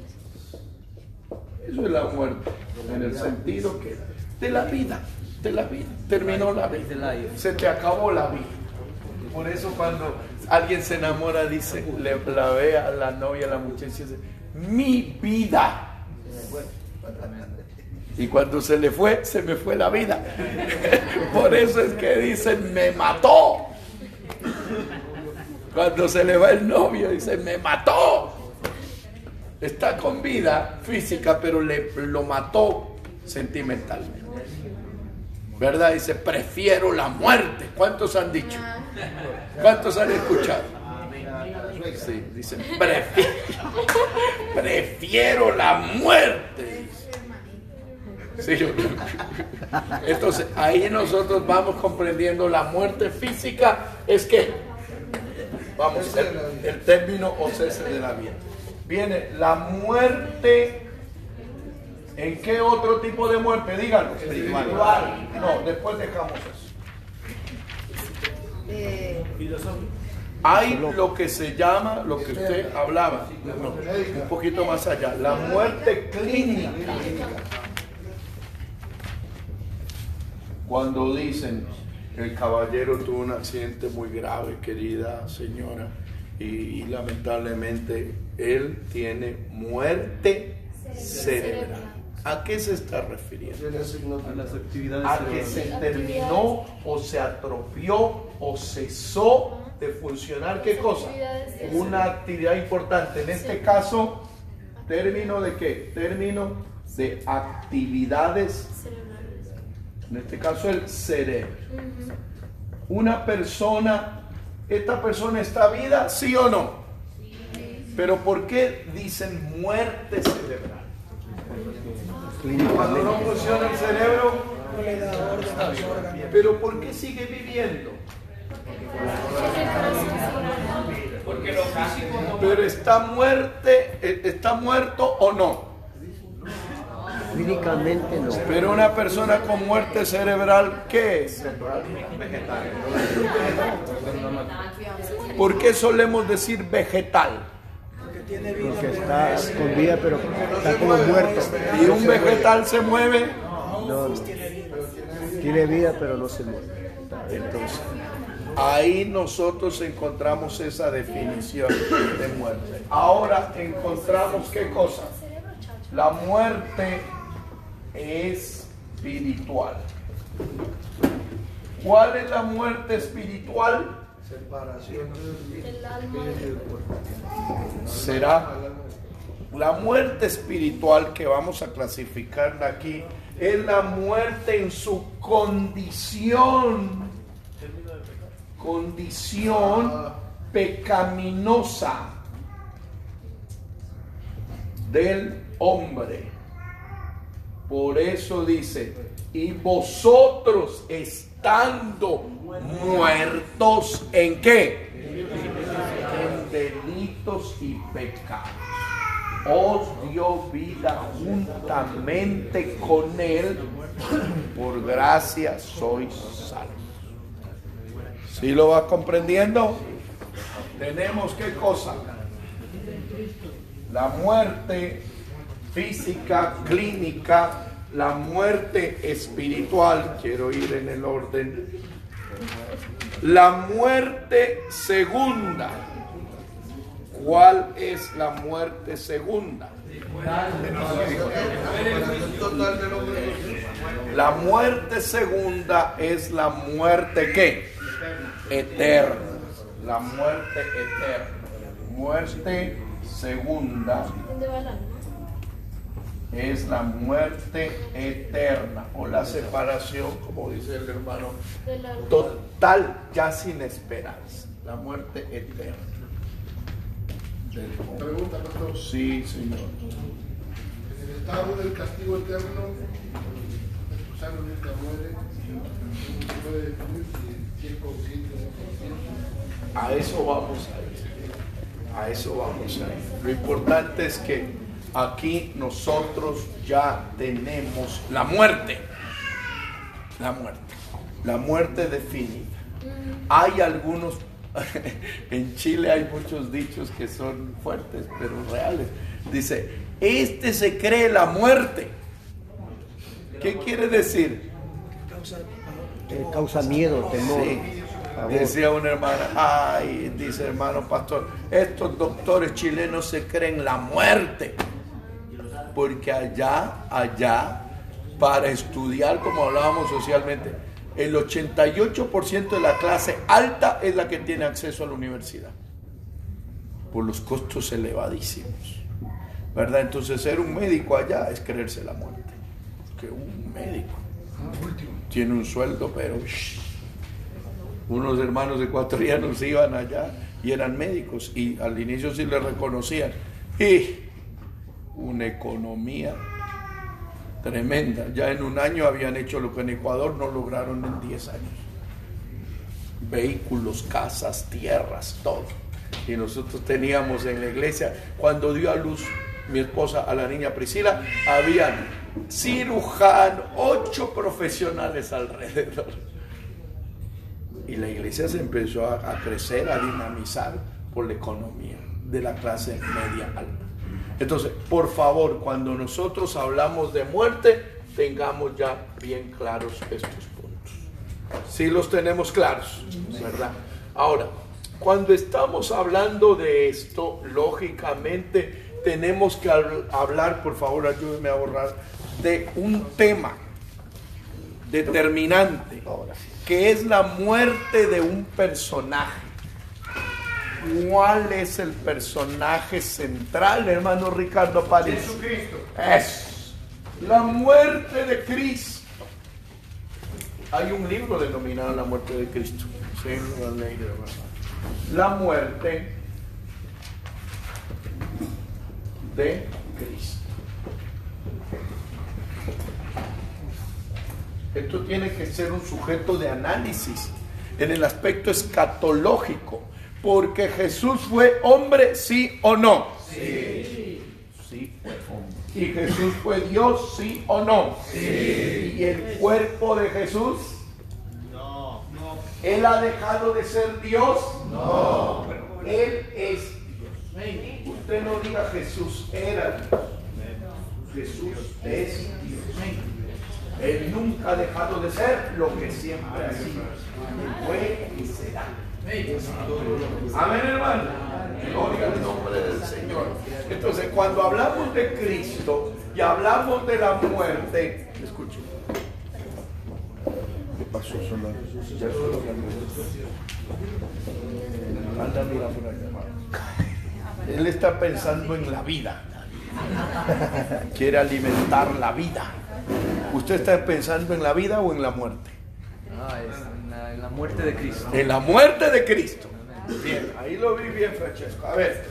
S1: Eso es la muerte, en el sentido que de la vida, de la vida. Terminó la vida. Se te acabó la vida. Por eso cuando alguien se enamora, dice, le, la ve a la novia, a la muchacha, y dice, mi vida. Y cuando se le fue, se me fue la vida. Por eso es que dicen, me mató. Cuando se le va el novio, dice, me mató. Está con vida física, pero le, lo mató sentimentalmente. ¿Verdad? Dice, prefiero la muerte. ¿Cuántos han dicho? ¿Cuántos han escuchado? Sí, dicen, prefiero, prefiero la muerte. Sí, yo- entonces, ahí nosotros vamos comprendiendo la muerte física. Es que, vamos, el, el término o cese de la vida. Viene la muerte. ¿En qué otro tipo de muerte? Díganos. Espiritual. No, después dejamos eso. Hay lo que se llama, lo que usted hablaba, no, un poquito más allá, la muerte clínica. Cuando dicen, el caballero tuvo un accidente muy grave, querida señora, y, y lamentablemente él tiene muerte cerebral. ¿A qué se está refiriendo?
S2: A las actividades
S1: A que se
S2: cerebrales.
S1: terminó o se atrofió o cesó de funcionar. ¿Qué cosa? Una actividad importante. En este caso, término de qué? Término de actividades.
S4: cerebrales.
S1: En este caso, el cerebro. Una persona, ¿esta persona está viva? ¿Sí o no? Pero ¿por qué dicen muerte cerebral? Cuando no funciona el cerebro, pero ¿por qué sigue viviendo?
S5: Porque lo físico no.
S1: Pero está muerte, eh, está muerto o no.
S3: Clínicamente no.
S1: Pero una persona con muerte cerebral, ¿qué es? ¿Por qué solemos decir vegetal?
S3: Porque está con vida, pero está como muerto.
S1: ¿Y un vegetal se mueve?
S3: No, no. Tiene vida, pero no se mueve.
S1: Entonces, ahí nosotros encontramos esa definición de muerte. Ahora encontramos qué cosa. La muerte espiritual. ¿Cuál es la muerte espiritual?
S4: El alma del cuerpo.
S1: Será la muerte espiritual que vamos a clasificarla aquí. Es la muerte en su condición, condición pecaminosa del hombre. Por eso dice, y vosotros estando muertos, ¿en qué? En delitos y pecados. os dio vida juntamente con Él, por gracia sois salvos. ¿Sí lo vas comprendiendo? Tenemos qué cosa? La muerte física, clínica, la muerte espiritual, quiero ir en el orden, la muerte segunda. ¿Cuál es la muerte segunda? La muerte segunda es la muerte ¿qué? Eterna. La muerte eterna. Muerte segunda es la muerte eterna o la separación, como dice el hermano, total, ya sin esperanza. La muerte eterna.
S9: Pregunta, pastor.
S1: Sí, señor.
S9: En el estado del castigo eterno, el gusano nunca muere, no puede definir si es consciente o no consciente.
S1: A eso vamos a ir. A eso vamos a ir. Lo importante es que aquí nosotros ya tenemos la muerte. La muerte. La muerte definida. Hay algunos, en Chile hay muchos dichos que son fuertes, pero reales. Dice, este se cree la muerte. ¿Qué quiere decir?
S3: Eh, causa miedo, temor.
S1: Sí. Decía una hermana, ay, dice hermano pastor, estos doctores chilenos se creen la muerte. Porque allá, allá, para estudiar, como hablábamos socialmente, el ochenta y ocho por ciento de la clase alta es la que tiene acceso a la universidad. Por los costos elevadísimos. ¿Verdad? Entonces ser un médico allá es creerse la muerte. Porque un médico tiene un sueldo, pero shh, unos hermanos ecuatorianos iban allá y eran médicos y al inicio sí les reconocían. Y una economía tremenda. Ya en un año habían hecho lo que en Ecuador no lograron en diez años. Vehículos, casas, tierras, todo. Y nosotros teníamos en la iglesia, cuando dio a luz mi esposa a la niña Priscila, habían cirujano, ocho profesionales alrededor. Y la iglesia se empezó a, a crecer, a dinamizar por la economía de la clase media alta. Entonces, por favor, cuando nosotros hablamos de muerte, tengamos ya bien claros estos puntos. Sí los tenemos claros, ¿verdad? Ahora, cuando estamos hablando de esto, lógicamente tenemos que hablar, por favor, ayúdenme a borrar, de un tema determinante, que es la muerte de un personaje. ¿Cuál es el personaje central, hermano Ricardo París?
S5: Jesucristo.
S1: Es la muerte de Cristo. Hay un libro denominado La muerte de Cristo. Sí, lo leí, la muerte de Cristo. Esto tiene que ser un sujeto de análisis en el aspecto escatológico. Porque Jesús fue hombre, ¿sí o no? Sí. Sí fue hombre. ¿Y Jesús fue Dios, sí o no? Sí. ¿Y el cuerpo de Jesús? No. No. ¿Él ha dejado de ser Dios? No. Él es Dios. Usted no diga Jesús era Dios. Jesús es Dios. Él nunca ha dejado de ser lo que siempre ha sido. Fue y será. Amén, hermano. Gloria al nombre del Señor. Entonces, cuando hablamos de Cristo y hablamos de la muerte, escuchen. ¿Qué pasó? Solo, ya solo anda, mira por allá. Él está pensando en la vida. Quiere alimentar la vida. ¿Usted está pensando en la vida o en la muerte?
S2: Ah, es en la, en la muerte de Cristo.
S1: En la muerte de Cristo. Bien, ahí lo vi bien, Francesco. A ver.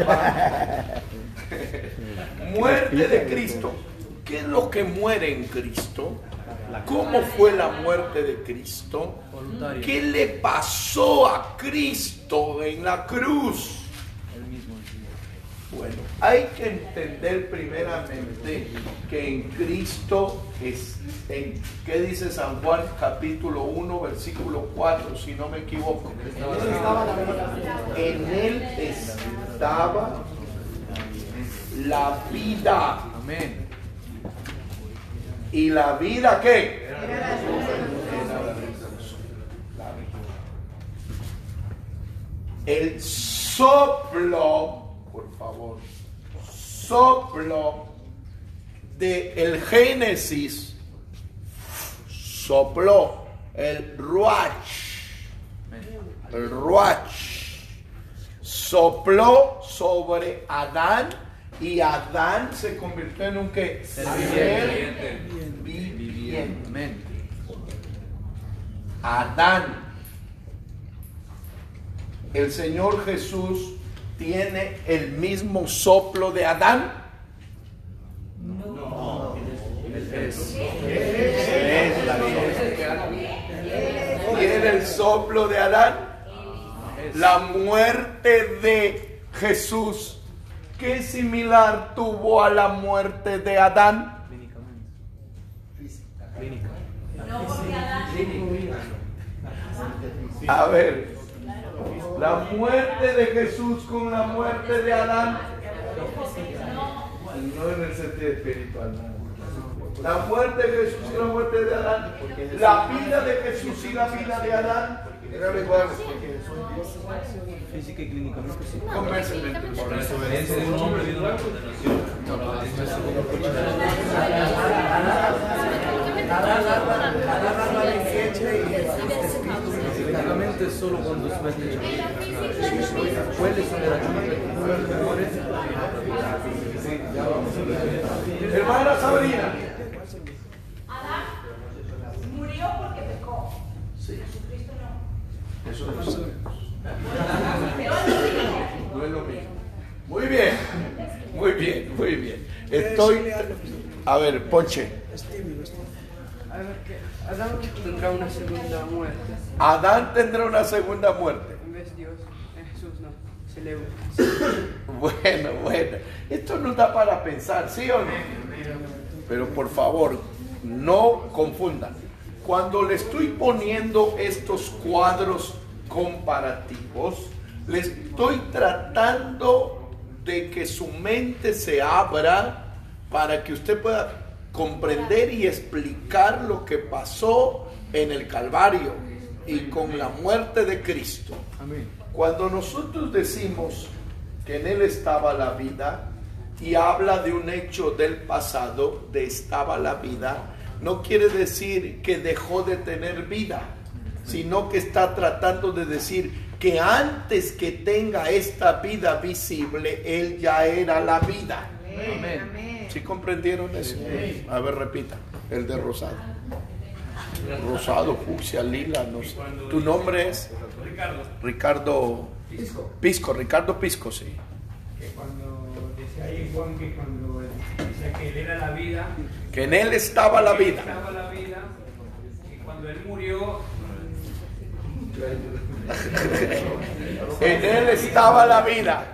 S1: Muerte de Cristo. ¿Qué es lo que muere en Cristo? ¿Cómo fue la muerte de Cristo? ¿Qué le pasó a Cristo en la cruz? Bueno, hay que entender primeramente que en Cristo es, en, ¿qué dice San Juan capítulo uno versículo cuatro, si no me equivoco? En él estaba la vida.
S2: Amén.
S1: ¿Y la vida qué? El soplo, por favor, soplo de el Génesis, sopló el ruach, el ruach, sopló sobre Adán y Adán se convirtió en un ¿qué?
S2: Ser
S1: viviente. viviente.
S2: Amén.
S1: Adán. El Señor Jesús tiene el mismo soplo de Adán.
S2: No. Es,
S1: Es la vida. Tiene el soplo de Adán. La muerte de Jesús, ¿qué similar tuvo a la muerte de Adán?
S2: Clínica.
S1: A ver, la muerte de Jesús con la muerte de Adán. No en el sentido espiritual. La muerte de Jesús y la muerte de Adán. La vida de Jesús y la vida de Adán.
S2: Física y clínicamente sí.
S1: Conversen entre
S2: Por la desobediencia de un hombre vino la condenación. No, no, es Físicamente solo cuando se mete puede ser
S1: Hermana Sabrina.
S6: Adán murió porque pecó.
S1: Sí.
S6: Jesucristo no.
S1: Eso no sabemos. No es lo mismo. Muy bien, muy bien, muy bien. Estoy. A ver, Ponche.
S10: A ver, que Adán tendrá una segunda muerte.
S1: Adán tendrá una segunda muerte.
S10: En vez de Dios, Jesús no. Se le
S1: Bueno, bueno. Esto nos da para pensar, ¿sí o no? Pero por favor, no confundan. Cuando le estoy poniendo estos cuadros comparativos, le estoy tratando de que su mente se abra para que usted pueda comprender y explicar lo que pasó en el Calvario y con la muerte de Cristo.
S2: Amén.
S1: Cuando nosotros decimos que en él estaba la vida y habla de un hecho del pasado, de estaba la vida, no quiere decir que dejó de tener vida, sino que está tratando de decir que antes que tenga esta vida visible, él ya era la vida.
S2: Amén.
S1: ¿Sí comprendieron eso? A ver, repita, el de rosado. Rosado, fucsia, lila, no sé. ¿Tu nombre es?
S11: Ricardo.
S1: Ricardo
S11: Pisco.
S1: Pisco, Ricardo Pisco, sí.
S11: Que cuando decía ahí Juan que cuando decía que él era la vida,
S1: Que en él estaba la vida.
S11: estaba la vida, y cuando él murió,
S1: En él estaba la vida.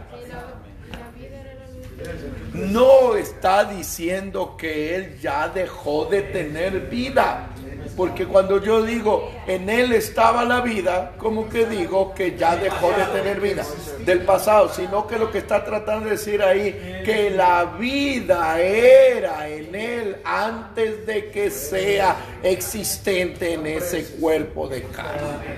S1: No está diciendo que él ya dejó de tener vida. Porque cuando yo digo en él estaba la vida, como que digo que ya dejó de tener vida del pasado, sino que lo que está tratando de decir ahí, que la vida era en él antes de que sea existente en ese cuerpo de carne.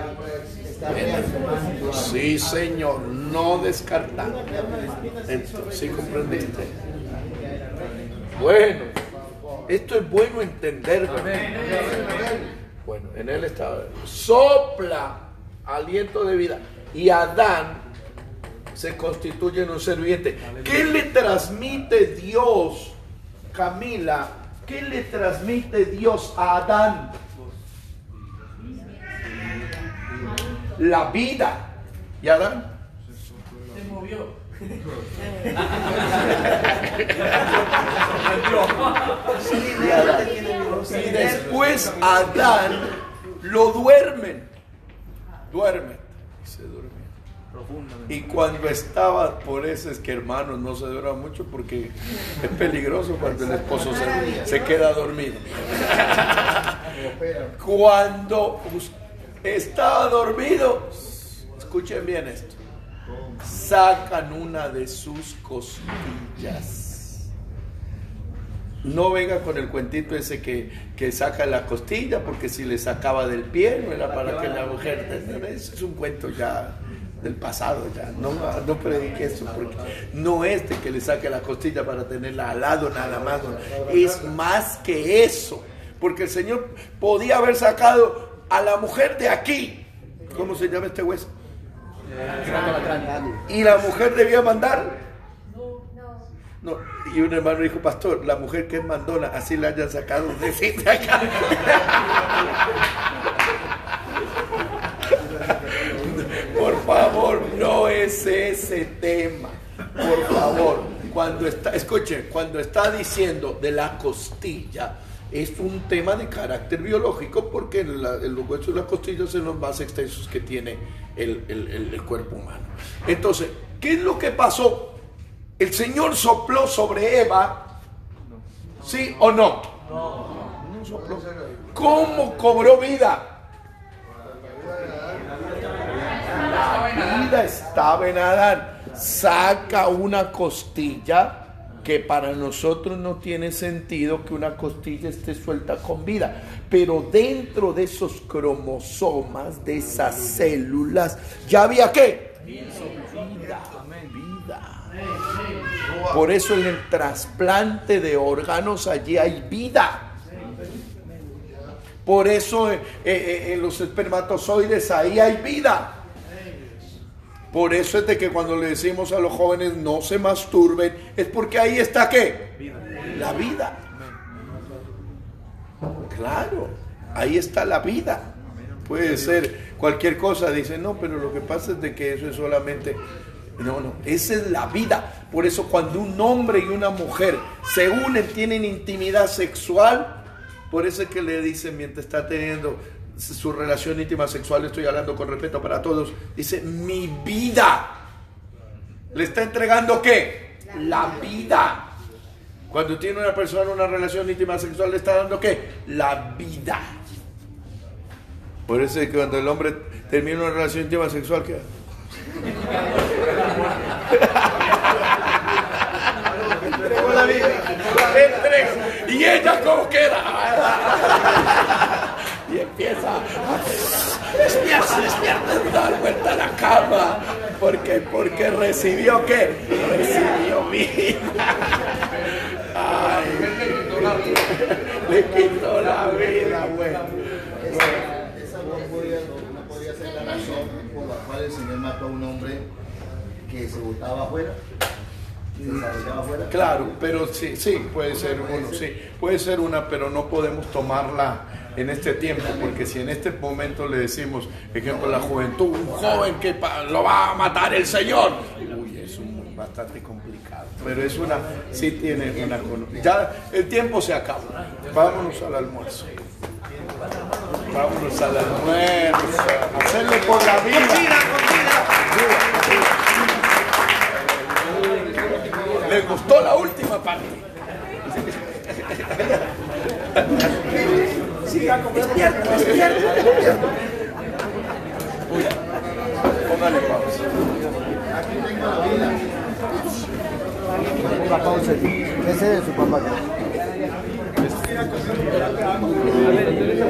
S1: Sí, Señor, no descartando. ¿Sí comprendiste? Bueno, esto es bueno entenderlo. Bueno, en él está. Sopla aliento de vida. Y Adán se constituye en un ser viviente. ¿Qué le transmite Dios, Camila? ¿Qué le transmite Dios a Adán? La vida. ¿Y Adán?
S11: se movió.
S1: Y después Adán lo duermen. Duermen. Se durmió. Y cuando estaba, por eso es que hermanos, no se dura mucho porque es peligroso cuando el esposo se, se queda dormido. Cuando estaba dormido, escuchen bien esto, sacan una de sus costillas. No venga con el cuentito ese que, que saca la costilla, porque si le sacaba del pie no era para que la mujer... Ese es un cuento ya del pasado, ya no, no predique eso, porque no es de que le saque la costilla para tenerla al lado nada más, no. Es más que eso, porque el Señor podía haber sacado a la mujer de aquí. ¿Cómo se llama este hueso? Y la mujer debía mandar. No, y un hermano dijo, pastor, la mujer que es mandona, así la hayan sacado de acá. Por favor, no es ese tema. Por favor, cuando está, escuchen, cuando está diciendo de la costilla, es un tema de carácter biológico, porque la, los huesos de la costilla son los más extensos que tiene el, el, el, el cuerpo humano. Entonces, ¿qué es lo que pasó? ¿El Señor sopló sobre Eva? ¿Sí o no? No sopló. ¿Cómo cobró vida? La vida estaba en Adán. Saca una costilla que para nosotros no tiene sentido que una costilla esté suelta con vida. Pero dentro de esos cromosomas, de esas células, ¿ya había qué? Vida. Vida. Por eso en el trasplante de órganos allí hay vida. Por eso eh, eh, en los espermatozoides ahí hay vida. Por eso es de que cuando le decimos a los jóvenes no se masturben, es porque ahí está ¿qué? La vida. Claro, ahí está la vida. Puede ser cualquier cosa, dicen, no, pero lo que pasa es de que eso es solamente... No, no, esa es la vida. Por eso cuando un hombre y una mujer se unen, tienen intimidad sexual, por eso es que le dicen mientras está teniendo su relación íntima sexual, estoy hablando con respeto para todos, dice, mi vida. ¿Le está entregando qué? La vida. Cuando tiene una persona una relación íntima sexual, ¿le está dando qué? La vida. Por eso es que cuando el hombre termina una relación íntima sexual, ¿qué? Entregó la vida. Y ella como queda. Y empieza despierta, despierta, dar vuelta a la cama. Porque, porque recibió ¿qué? Recibió vida. Ay, le quitó la vida, bueno.
S7: Esa, esa no, podría, no podría ser la razón por la cual el Señor mató a un hombre que se botaba afuera.
S1: Claro, pero sí, sí, puede ser uno, sí, puede ser una, pero no podemos tomarla en este tiempo, porque si en este momento le decimos, ejemplo, la juventud, un joven que lo va a matar el Señor, uy, es un, bastante complicado, pero es una, sí tiene una, ya el tiempo se acaba, vámonos al almuerzo, vámonos al almuerzo, a hacerle por la vida. ¿Les gustó la última parte? Siga como despierto, despierto, despierto. Póngale pausa.
S7: Aquí tengo la vida.
S3: Una pausa. Ese es su papá.